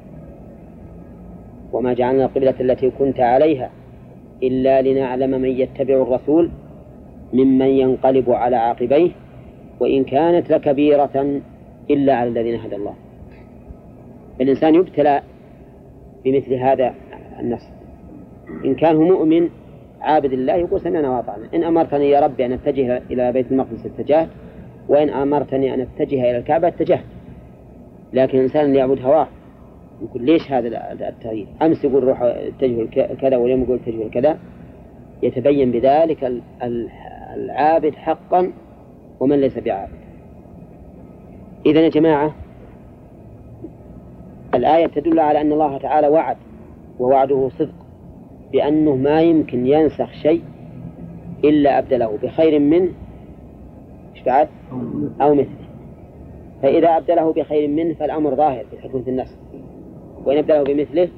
وما جعلنا القبلة التي كنت عليها إلا لنعلم من يتبع الرسول ممن ينقلب على عاقبيه وإن كانت لكبيرة إلا على الذين هدى الله. الإنسان يبتلى بمثل هذا النص. إن كان هو مؤمن عابد الله يقول سمعنا وأطعنا، إن أمرتني يا ربي أن أتجه إلى بيت المقدس اتجهت، وإن أمرتني أن أتجه إلى الكعبة اتجهت. لكن الإنسان اللي يعبد هواه يقول ليش هذا التغيير؟ أمس يقول روح اتجه كذا واليوم يقول اتجه كذا. يتبين بذلك العابد حقا ومن ليس بعابد. إذن يا جماعة الآية تدل على أن الله تعالى وعد، ووعده صدق، بأنه ما يمكن ينسخ شيء إلا أبدله بخير منه أو مثله. فإذا أبدله بخير منه فالأمر ظاهر في حكمة النسخ، وإن أبدله بمثله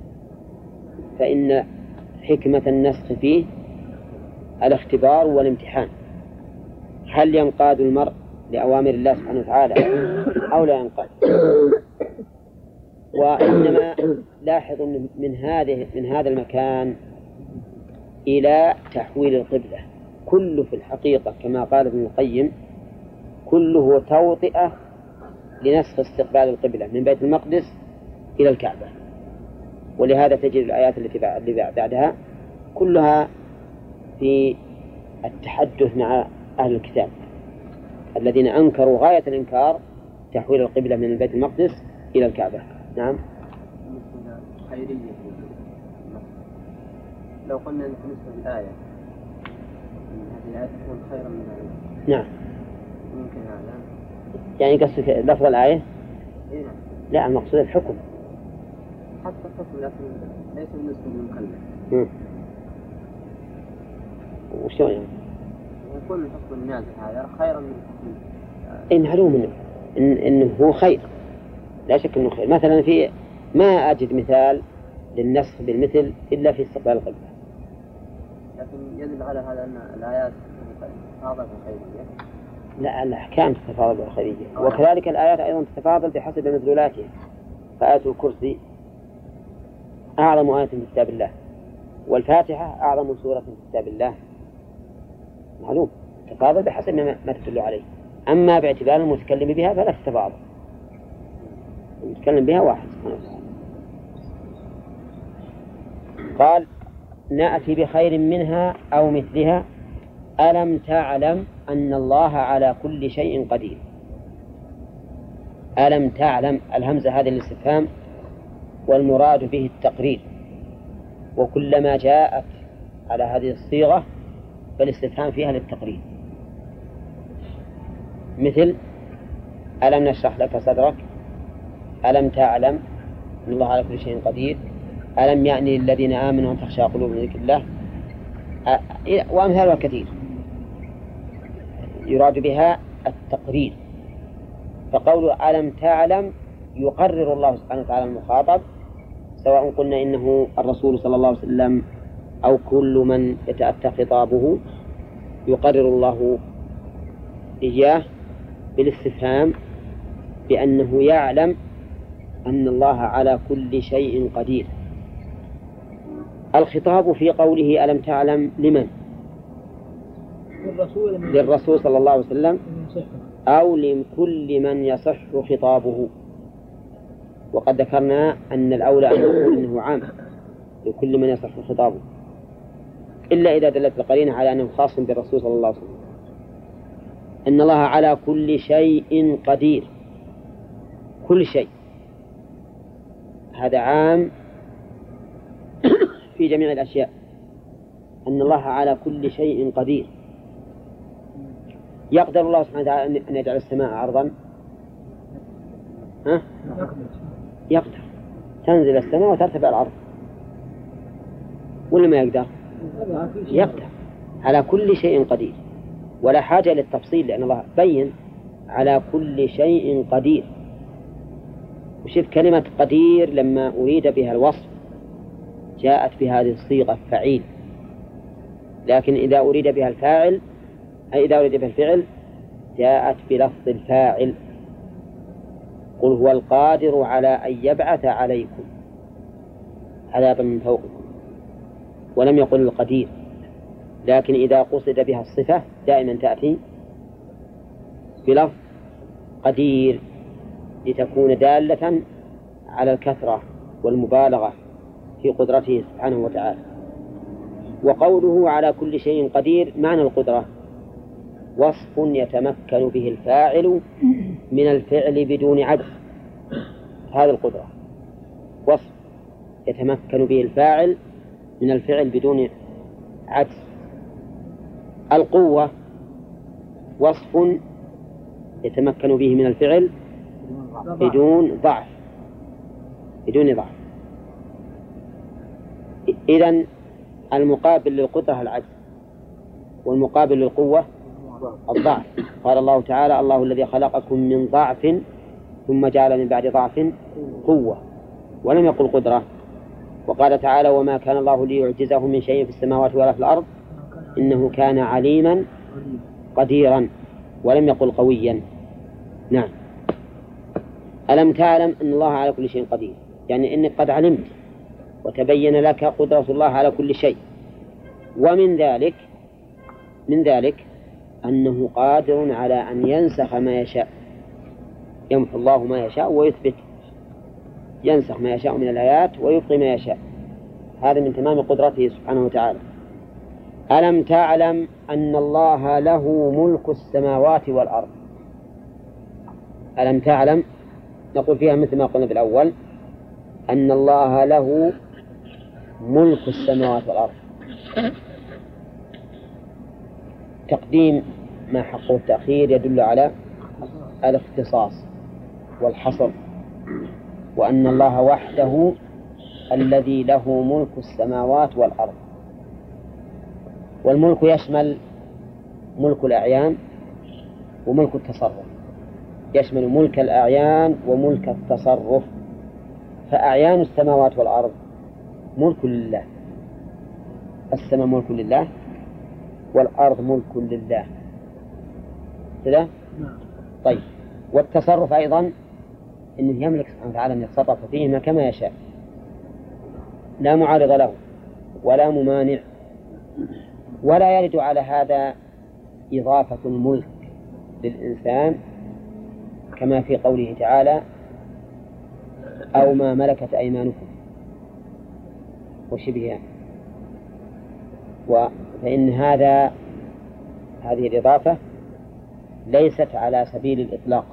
فإن حكمة النسخ فيه الاختبار والامتحان، هل ينقاد المرء لأوامر الله سبحانه وتعالى أو لا ينقاد. وإنما لاحظ من هذا المكان إلى تحويل القبلة كله في الحقيقة كما قال ابن القيم كله توطئة لنسخ استقبال القبلة من بيت المقدس إلى الكعبة. ولهذا تجد الآيات التي بعدها كلها في التحدث مع أهل الكتاب الذين أنكروا غاية الإنكار تحويل القبلة من البيت المقدس إلى الكعبة. نعم. خيرية. لو قلنا بالنسبة للآية هذه الآية تكون خيرا من هذه. نعم. ممكن هذا. يعني قصدك لفظ الآية؟ إيه نعم. لا، المقصود الحكم. حتى الحكم لكن ليس بالنسبة للمكلف. وشو يعني؟ يكون الحكم النازل هذا خيرا من الحكم. إن معلوم إنه هو خير، لا شك إنه خير. مثلا في ما أجد مثال للنسخ بالمثل إلا في استقبال القبلة. لكن يدل على هذا أن الآيات تتفاضل بالخيرية. لا، الأحكام تتفاضل بالخيرية، وكذلك الآيات أيضا تتفاضل بحسب مدلولاتها. فآية الكرسي أعظم آية في كتاب الله، والفاتحة أعظم سورة في كتاب الله. معلوم تتفاضل بحسب ما تدل عليه. أما باعتبار المتكلم بها فلا تتفاضل، المتكلم بها واحد. قال نأتي بخير منها أو مثلها ألم تعلم أن الله على كل شيء قدير. ألم تعلم، الهمزة هذه الاستفهام والمراد به التقرير، وكلما جاءت على هذه الصيغة فالاستفهام فيها للتقرير. مثل ألم نشرح لك صدرك، ألم تعلم أن الله على كل شيء قدير، ألم يعني للذين آمنوا أن تخشى قلوبهم لذكر الله، وأمثالها كثير يراد بها التقرير. فقول ألم تعلم يقرر الله سبحانه وتعالى المخاطب، سواء قلنا إنه الرسول صلى الله عليه وسلم أو كل من يتأتى خطابه، يقرر الله إياه بالاستفهام بأنه يعلم أن الله على كل شيء قدير. الخطاب في قوله ألم تعلم لمن؟ للرسول صلى الله عليه وسلم أو لكل من يصح خطابه. وقد ذكرنا أن الأولى أن نقول إنه عام لكل من يصح خطابه، إلا إذا دلت القرينة على أنه خاص بالرسول صلى الله عليه وسلم. إن الله على كل شيء قدير، كل شيء هذا عام في جميع الأشياء. أن الله على كل شيء قدير. يقدر الله سبحانه وتعالى أن يجعل السماء عرضا؟ يقدر، تنزل السماء وترتفع الأرض، ولا ما يقدر؟ يقدر. على كل شيء قدير، ولا حاجة للتفصيل لأن الله بين على كل شيء قدير. وشوف كلمة قدير لما أريد بها الوصف جاءت بهذه الصيغة فعيل، لكن إذا أريد بها الفاعل أي إذا أريد بها الفعل جاءت بلفظ الفاعل. قل هو القادر على أن يبعث عليكم عذابا من فوقكم، ولم يقل القدير. لكن إذا قصد بها الصفة دائما تأتي بلفظ قدير لتكون دالة على الكثرة والمبالغة في قدرته سبحانه وتعالى. وقوله على كل شيء قدير معنى القدرة وصف يتمكن به الفاعل من الفعل بدون عجز. هذه القدرة وصف يتمكن به الفاعل من الفعل بدون عجز. القوة وصف يتمكن به من الفعل بدون ضعف. إذن المقابل للقدرة العجز، والمقابل للقوة الضعف. قال الله تعالى الله الذي خلقكم من ضعف ثم جعل من بعد ضعف قوة، ولم يقل قدرة. وقال تعالى وما كان الله ليعجزه من شيء في السماوات ولا في الأرض إنه كان عليما قديرا، ولم يقل قويا. نعم. ألم تعلم أن الله على كل شيء قدير، يعني إنك قد علمت وتبين لك قدرة الله على كل شيء. ومن ذلك أنه قادر على أن ينسخ ما يشاء، يمحو الله ما يشاء ويثبت. ينسخ ما يشاء من الآيات ويبقي ما يشاء. هذا من تمام قدرته سبحانه وتعالى. ألم تعلم أن الله له ملك السماوات والأرض؟ ألم تعلم نقول فيها مثل ما قلنا بالأول أن الله له ملك السماوات والأرض. تقديم ما حقه التأخير يدل على الاختصاص والحصر، وأن الله وحده الذي له ملك السماوات والأرض. والملك يشمل ملك الأعيان وملك التصرف، يشمل ملك الأعيان وملك التصرف. فأعيان السماوات والأرض ملك لله، السماء ملك لله والأرض ملك لله كذا؟ طيب، والتصرف أيضا إنه يملك سبحانه وتعالى أن يتصرف فيهما كما يشاء، لا معارض له ولا ممانع. ولا يرد على هذا إضافة الملك للإنسان كما في قوله تعالى أو ما ملكت أيمانكم وشبهها. فإن هذه الإضافة ليست على سبيل الإطلاق،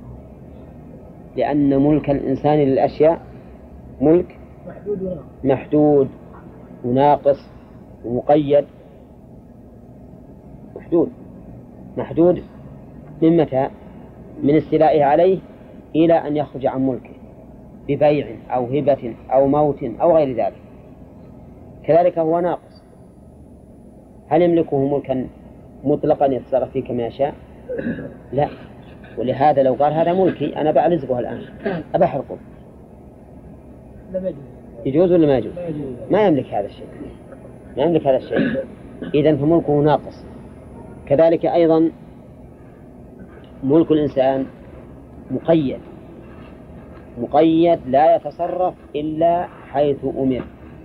لأن ملك الإنسان للأشياء ملك محدود وناقص ومقيد. محدود من متى؟ من استيلائه عليه إلى أن يخرج عن ملكه ببيع أو هبة أو موت أو غير ذلك. كذلك هو ناقص، هل يملكه ملكا مطلقا يتصرف فيه كما يشاء؟ لا. ولهذا لو قال هذا ملكي أنا بعلزقه الآن أبحرقه يجوز ولا ما يجوز؟ ما يملك هذا الشيء، ما يملك هذا الشيء، إذن فملكه ناقص. كذلك أيضا ملك الإنسان مقيد لا يتصرف إلا حيث أمر.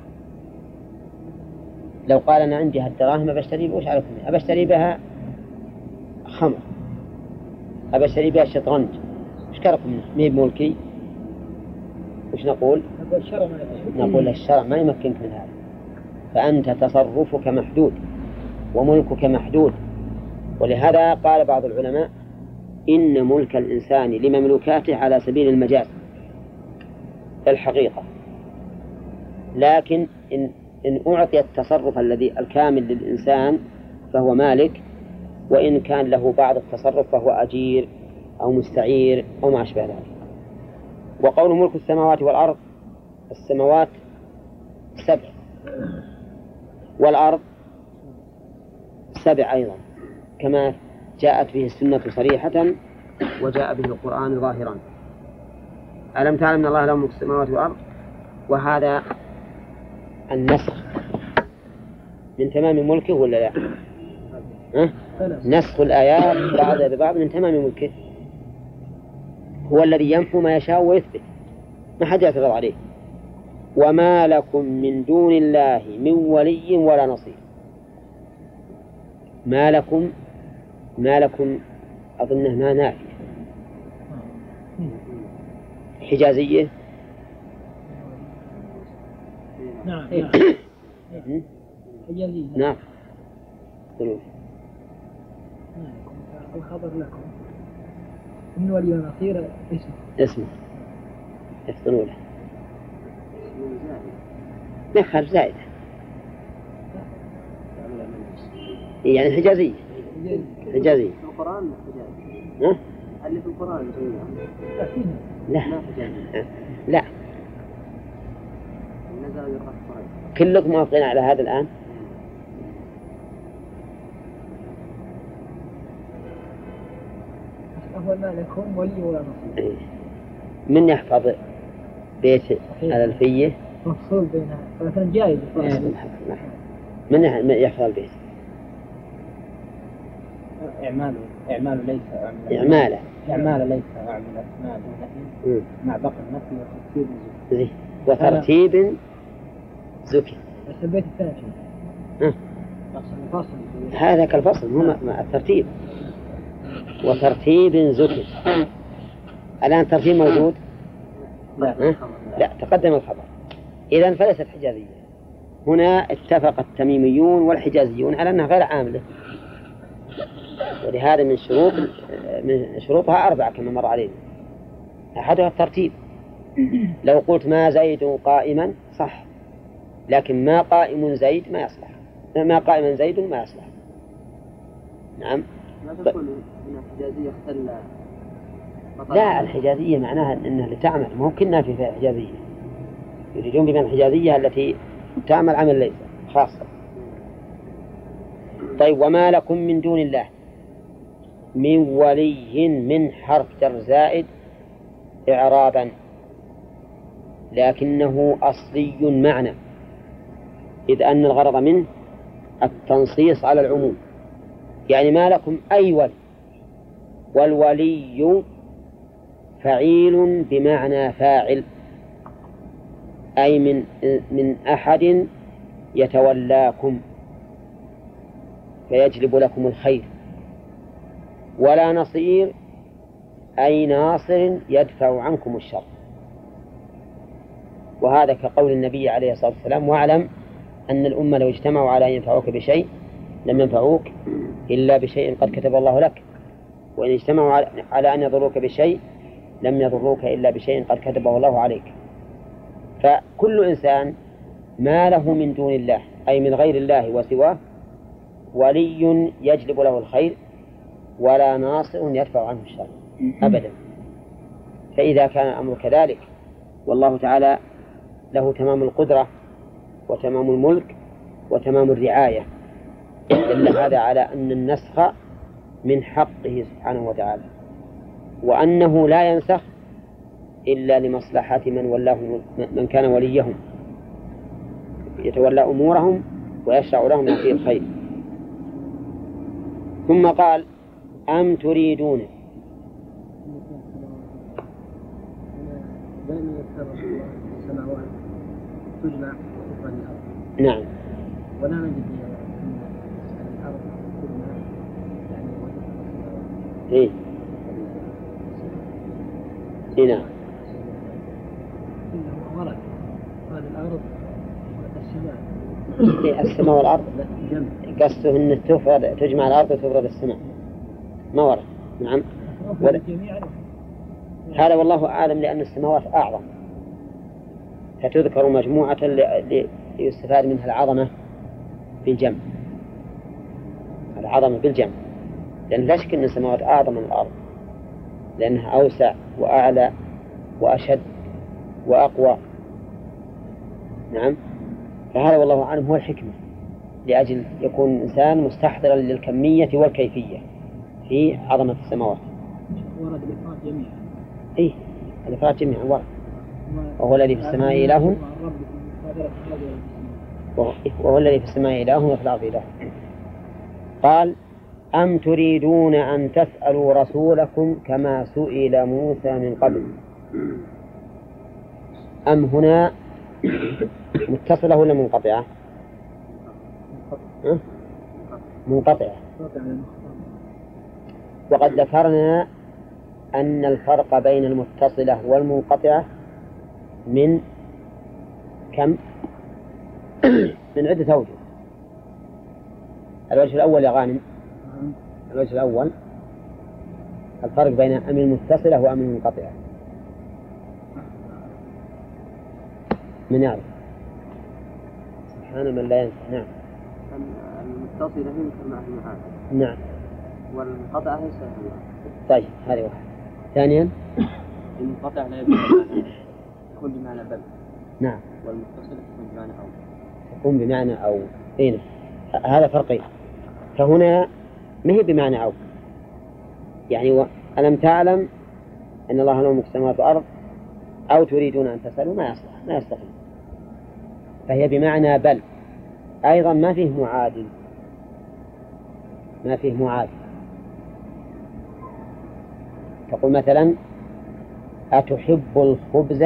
لو قال أنا عندي هالدراهم أبشتري وش عليكم؟ أبشتري بها خمر، أبشتري بها شطرنج، وش كركم مي بملكي؟ وش نقول؟ نقول الشرع ما يمكنك من هذا، فأنت تصرفك محدود وملكك محدود. ولهذا قال بعض العلماء إن ملك الإنسان لمملوكاته على سبيل المجاز الحقيقة، لكن إن أعطي التصرف الذي الكامل للإنسان فهو مالك، وإن كان له بعض التصرف فهو أجير أو مستعير أو ما أشبه ذلك. وقول ملك السماوات والأرض، السماوات 7 والأرض 7 أيضا، كما جاءت به السنة صريحة وجاء به القرآن ظاهرا. ألم تعلم أن الله له ملك السماوات والأرض؟ وهذا النسخ من تمام ملكه ولا لا؟ نسخ الآيات بعضها ببعض من تمام ملكه، هو الذي يمحو ما يشاء ويثبت، ما حد يعترض عليه. وما لكم من دون الله من ولي ولا نصير. ما لكم أظنه ما نافية حجازية. نعم حجازية. نعم. الخبر لكم من ولي ونصير اسمه يفطنوا له نخر زائدة يعني حجازية. حجازية في القرآن حجازي. اللي في القرآن لا كلكم موافقين على هذا الآن؟ هو ما لكم ولي ولا نصير. من يحفظ بيت الألفية مفصول بينها فمثلا جائز. من يحفظ البيت؟ إعمال ليس إعمال ليس أعمل أسماء مع بقى النفي وترتيب وترتيب زكي. بس البيت الثاني هذا كالفصل هو مع الترتيب وترتيب زكي. الآن ترتيب موجود لا تقدم الخبر. إذن فليست حجازية. هنا اتفق التميميون والحجازيون على أنها غير عاملة، ولهذا من شروطها 4 كما مر علينا. أحدها الترتيب. لو قلت ما زيد قائما صح، لكن ما قائم زيد ما يصلح، ما قائما زيد ما يصلح. نعم. ما تكون من الحجازية اختل. لا، الحجازية معناها أنها لتعمل، ممكن في حجازية يريدون بمن الحجازية التي تعمل عمل ليس خاصة. طيب، وما لكم من دون الله من ولي من حرف جر زائد إعرابا، لكنه أصلي معنى، إذ أن الغرض منه التنصيص على العموم. يعني ما لكم أي ولي، والولي فعيل بمعنى فاعل، أي من أحد يتولاكم فيجلب لكم الخير. ولا نصير أي ناصر يدفع عنكم الشر. وهذا كقول النبي عليه الصلاة والسلام: واعلم أن الأمة لو اجتمعوا على أن ينفعوك بشيء لم ينفعوك إلا بشيء قد كتب الله لك، وإن اجتمعوا على أن يضروك بشيء لم يضروك إلا بشيء قد كتبه الله عليك. فكل إنسان ما له من دون الله أي من غير الله وسواه ولي يجلب له الخير، ولا ناصر يدفع عنه الشر أبدا. فإذا كان الأمر كذلك والله تعالى له تمام القدرة وتمام الملك وتمام الرعاية، دل هذا على أن النسخ من حقه سبحانه وتعالى، وأنه لا ينسخ إلا لمصلحة من ولاه، من كان وليهم يتولى أمورهم ويشرع لهم ما فيه الخير. ثم قال: أم تريدون. السماوات تجمع وتفرد الأرض. نعم. ولا نجد الأرض تجمع يعني وتفرد السماوات. إيه. نعم. إنه ورد الأرض والسماء. إيه، السماء والأرض قصده أن تجمع الأرض وتفرد السماء، ما ورد. نعم. هذا والله أعلم، لأن السماوات أعظم، فتذكر مجموعة ليستفاد منها العظمة بالجمع، العظمة بالجمع، لأن لا شك أن السماوات أعظم من الأرض، لأنها أوسع وأعلى وأشد وأقوى. نعم. فهذا والله أعلم هو الحكمة، لأجل يكون الإنسان مستحضرا للكمية والكيفية في عظمة السماوات. ورد الإفراد جميعا. إيه، الإفراد جميعا ورد. وهو الذي في السماء إله، وهو الذي في السماء إله وفي الأرض إله. قال: أم تريدون أن تسألوا رسولكم كما سئل موسى من قبل. أم هنا متصلة ولا منقطعة؟ منقطعة. وقد ذكرنا أن الفرق بين المتصلة والمنقطعة من كم؟ من عدة أوجه. الوجه الأول يا غانم، الوجه الأول الفرق بين أم المتصلة وأم المنقطعة. من يعرف؟ سبحان من لا ينسى. نعم. المتصلة هي كما هي هذا. نعم. والمنقطعة هي سهلة. طيب، هذه واحدة. ثانيا المنقطع لا يكون تكون بمعنى بل. نعم. والمتصلة تكون بمعنى أو. تكون بمعنى أو. إيه، هذا فرقين. فهنا ما هي بمعنى أو، يعني ألم تعلم أن الله له ملك السماوات والأرض أو تريدون أن تسألوا، ما يصلح، ما يستقيم. فهي بمعنى بل، أيضا ما فيه معادل، ما فيه معادل. تقول مثلا: أتحب الخبز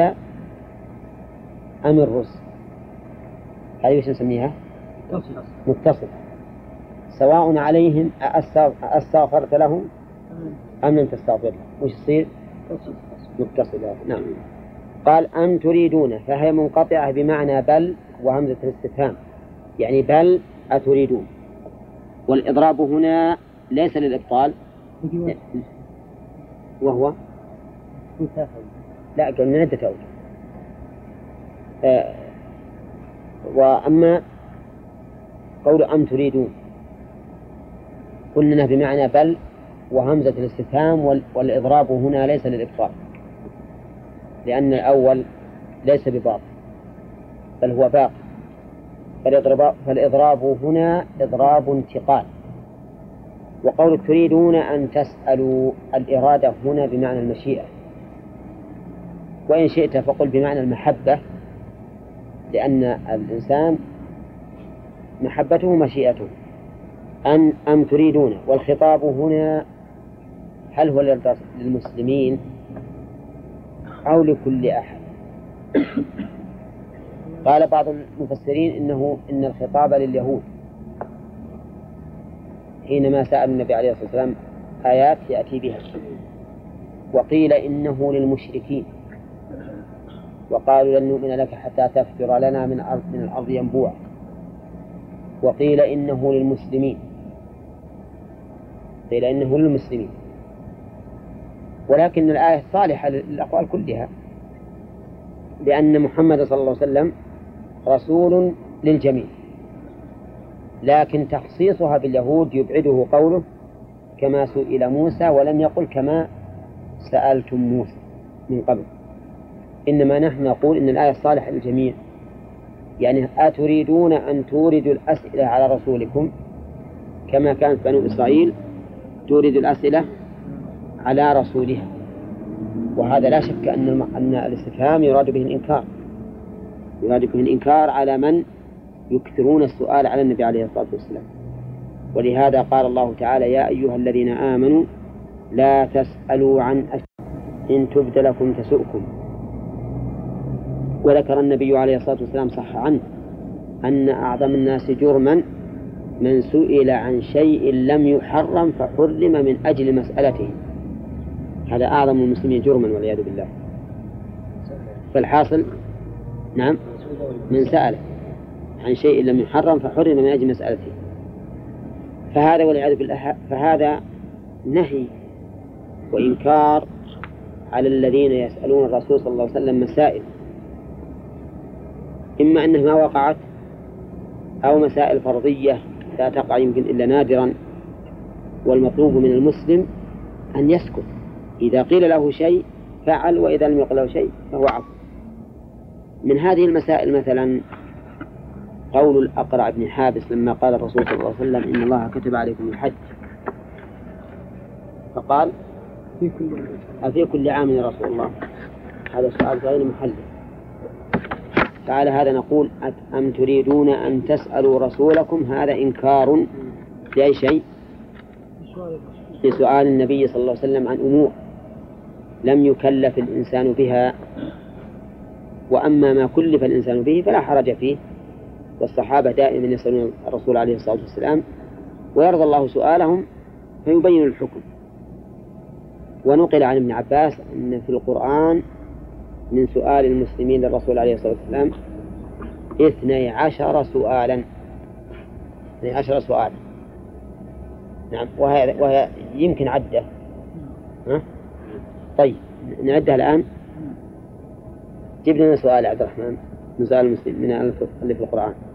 أم الرز؟ هذه وش نسميها؟ متصل. سواء عليهم أستغفرت لهم أم لم تستغفر لهم، وش يصير؟ متصل. نعم. قال أم تريدون، فهي منقطعة بمعنى بل وهمزة الاستفهام، يعني بل أتريدون. والإضراب هنا ليس للإبطال، وهو لا قال من عدة أوجه. وأما قول أم تريدون قلنا بمعنى بل وهمزة الاستفهام، والإضراب هنا ليس للإبطال، لأن الأول ليس بباطل بل هو باق، فالإضراب هنا إضراب انتقال. وقول تريدون أن تسألوا، الإرادة هنا بمعنى المشيئة، وإن شئت فقل بمعنى المحبة، لأن الإنسان محبته مشيئته. أم تريدون، والخطاب هنا هل هو للمسلمين أو لكل أحد؟ قال بعض المفسرين إن الخطاب لليهود حينما سأل النبي عليه الصلاة والسلام آيات يأتي بها، وقيل إنه للمشركين وقالوا لن نؤمن لك حتى تفجر لنا من الأرض ينبوعا، وقيل إنه للمسلمين، قيل إنه للمسلمين، ولكن الآية صالحة للأقوال كلها، لأن محمد صلى الله عليه وسلم رسول للجميع، لكن تخصيصها باليهود يبعده قوله كما سئل موسى، ولم يقل كما سألتم موسى من قبل، إنما نحن نقول إن الآية صالحة للجميع. يعني أتريدون أن توردوا الأسئلة على رسولكم كما كانت بنو إسرائيل تورد الأسئلة على رسولها، وهذا لا شك أن الاستفهام يراد به الإنكار، يراد به الإنكار على من يكثرون السؤال على النبي عليه الصلاة والسلام. ولهذا قال الله تعالى يا أيها الذين آمنوا لا تسألوا عن أشياء إن تبد لكم تسؤكم. وذكر النبي عليه الصلاة والسلام صح عنه أن أعظم الناس جرما من سئل عن شيء لم يحرم فحرم من أجل مسألته، هذا أعظم المسلمين جرما والعياذ بالله. فالحاصل نعم من سأل عن شيء لم يحرم فحرم من أجل مسألته، فهذا والعياذ بالله فهذا نهي وإنكار على الذين يسألون الرسول صلى الله عليه وسلم مسائل، إما أنها ما وقعت أو مسائل فرضية لا تقع يمكن إلا نادرا. والمطلوب من المسلم أن يسكت، إذا قيل له شيء فعل، وإذا لم يقل له شيء فهو عفو. من هذه المسائل مثلا قول الأقرع بن حابس لما قال الرسول صلى الله عليه وسلم إن الله كتب عليكم الحج، فقال أفي كل عام يا رسول الله؟ هذا سؤال غير محل. فعلى هذا نقول أم تريدون أن تسألوا رسولكم، هذا إنكار لأي شيء؟ لسؤال النبي صلى الله عليه وسلم عن أمور لم يكلف الإنسان بها، وأما ما كلف الإنسان به فلا حرج فيه. والصحابة دائما يسألون الرسول عليه الصلاة والسلام ويرضى الله سؤالهم فيبين الحكم. ونقل عن ابن عباس أن في القرآن من سؤال المسلمين للرسول عليه الصلاة والسلام 12 سؤالا، 12 سؤالا. نعم، وهي يمكن عدة. طيب نعدها الآن. جيب لنا سؤال عبد الرحمن من سؤال المسلم من اللي في القرآن.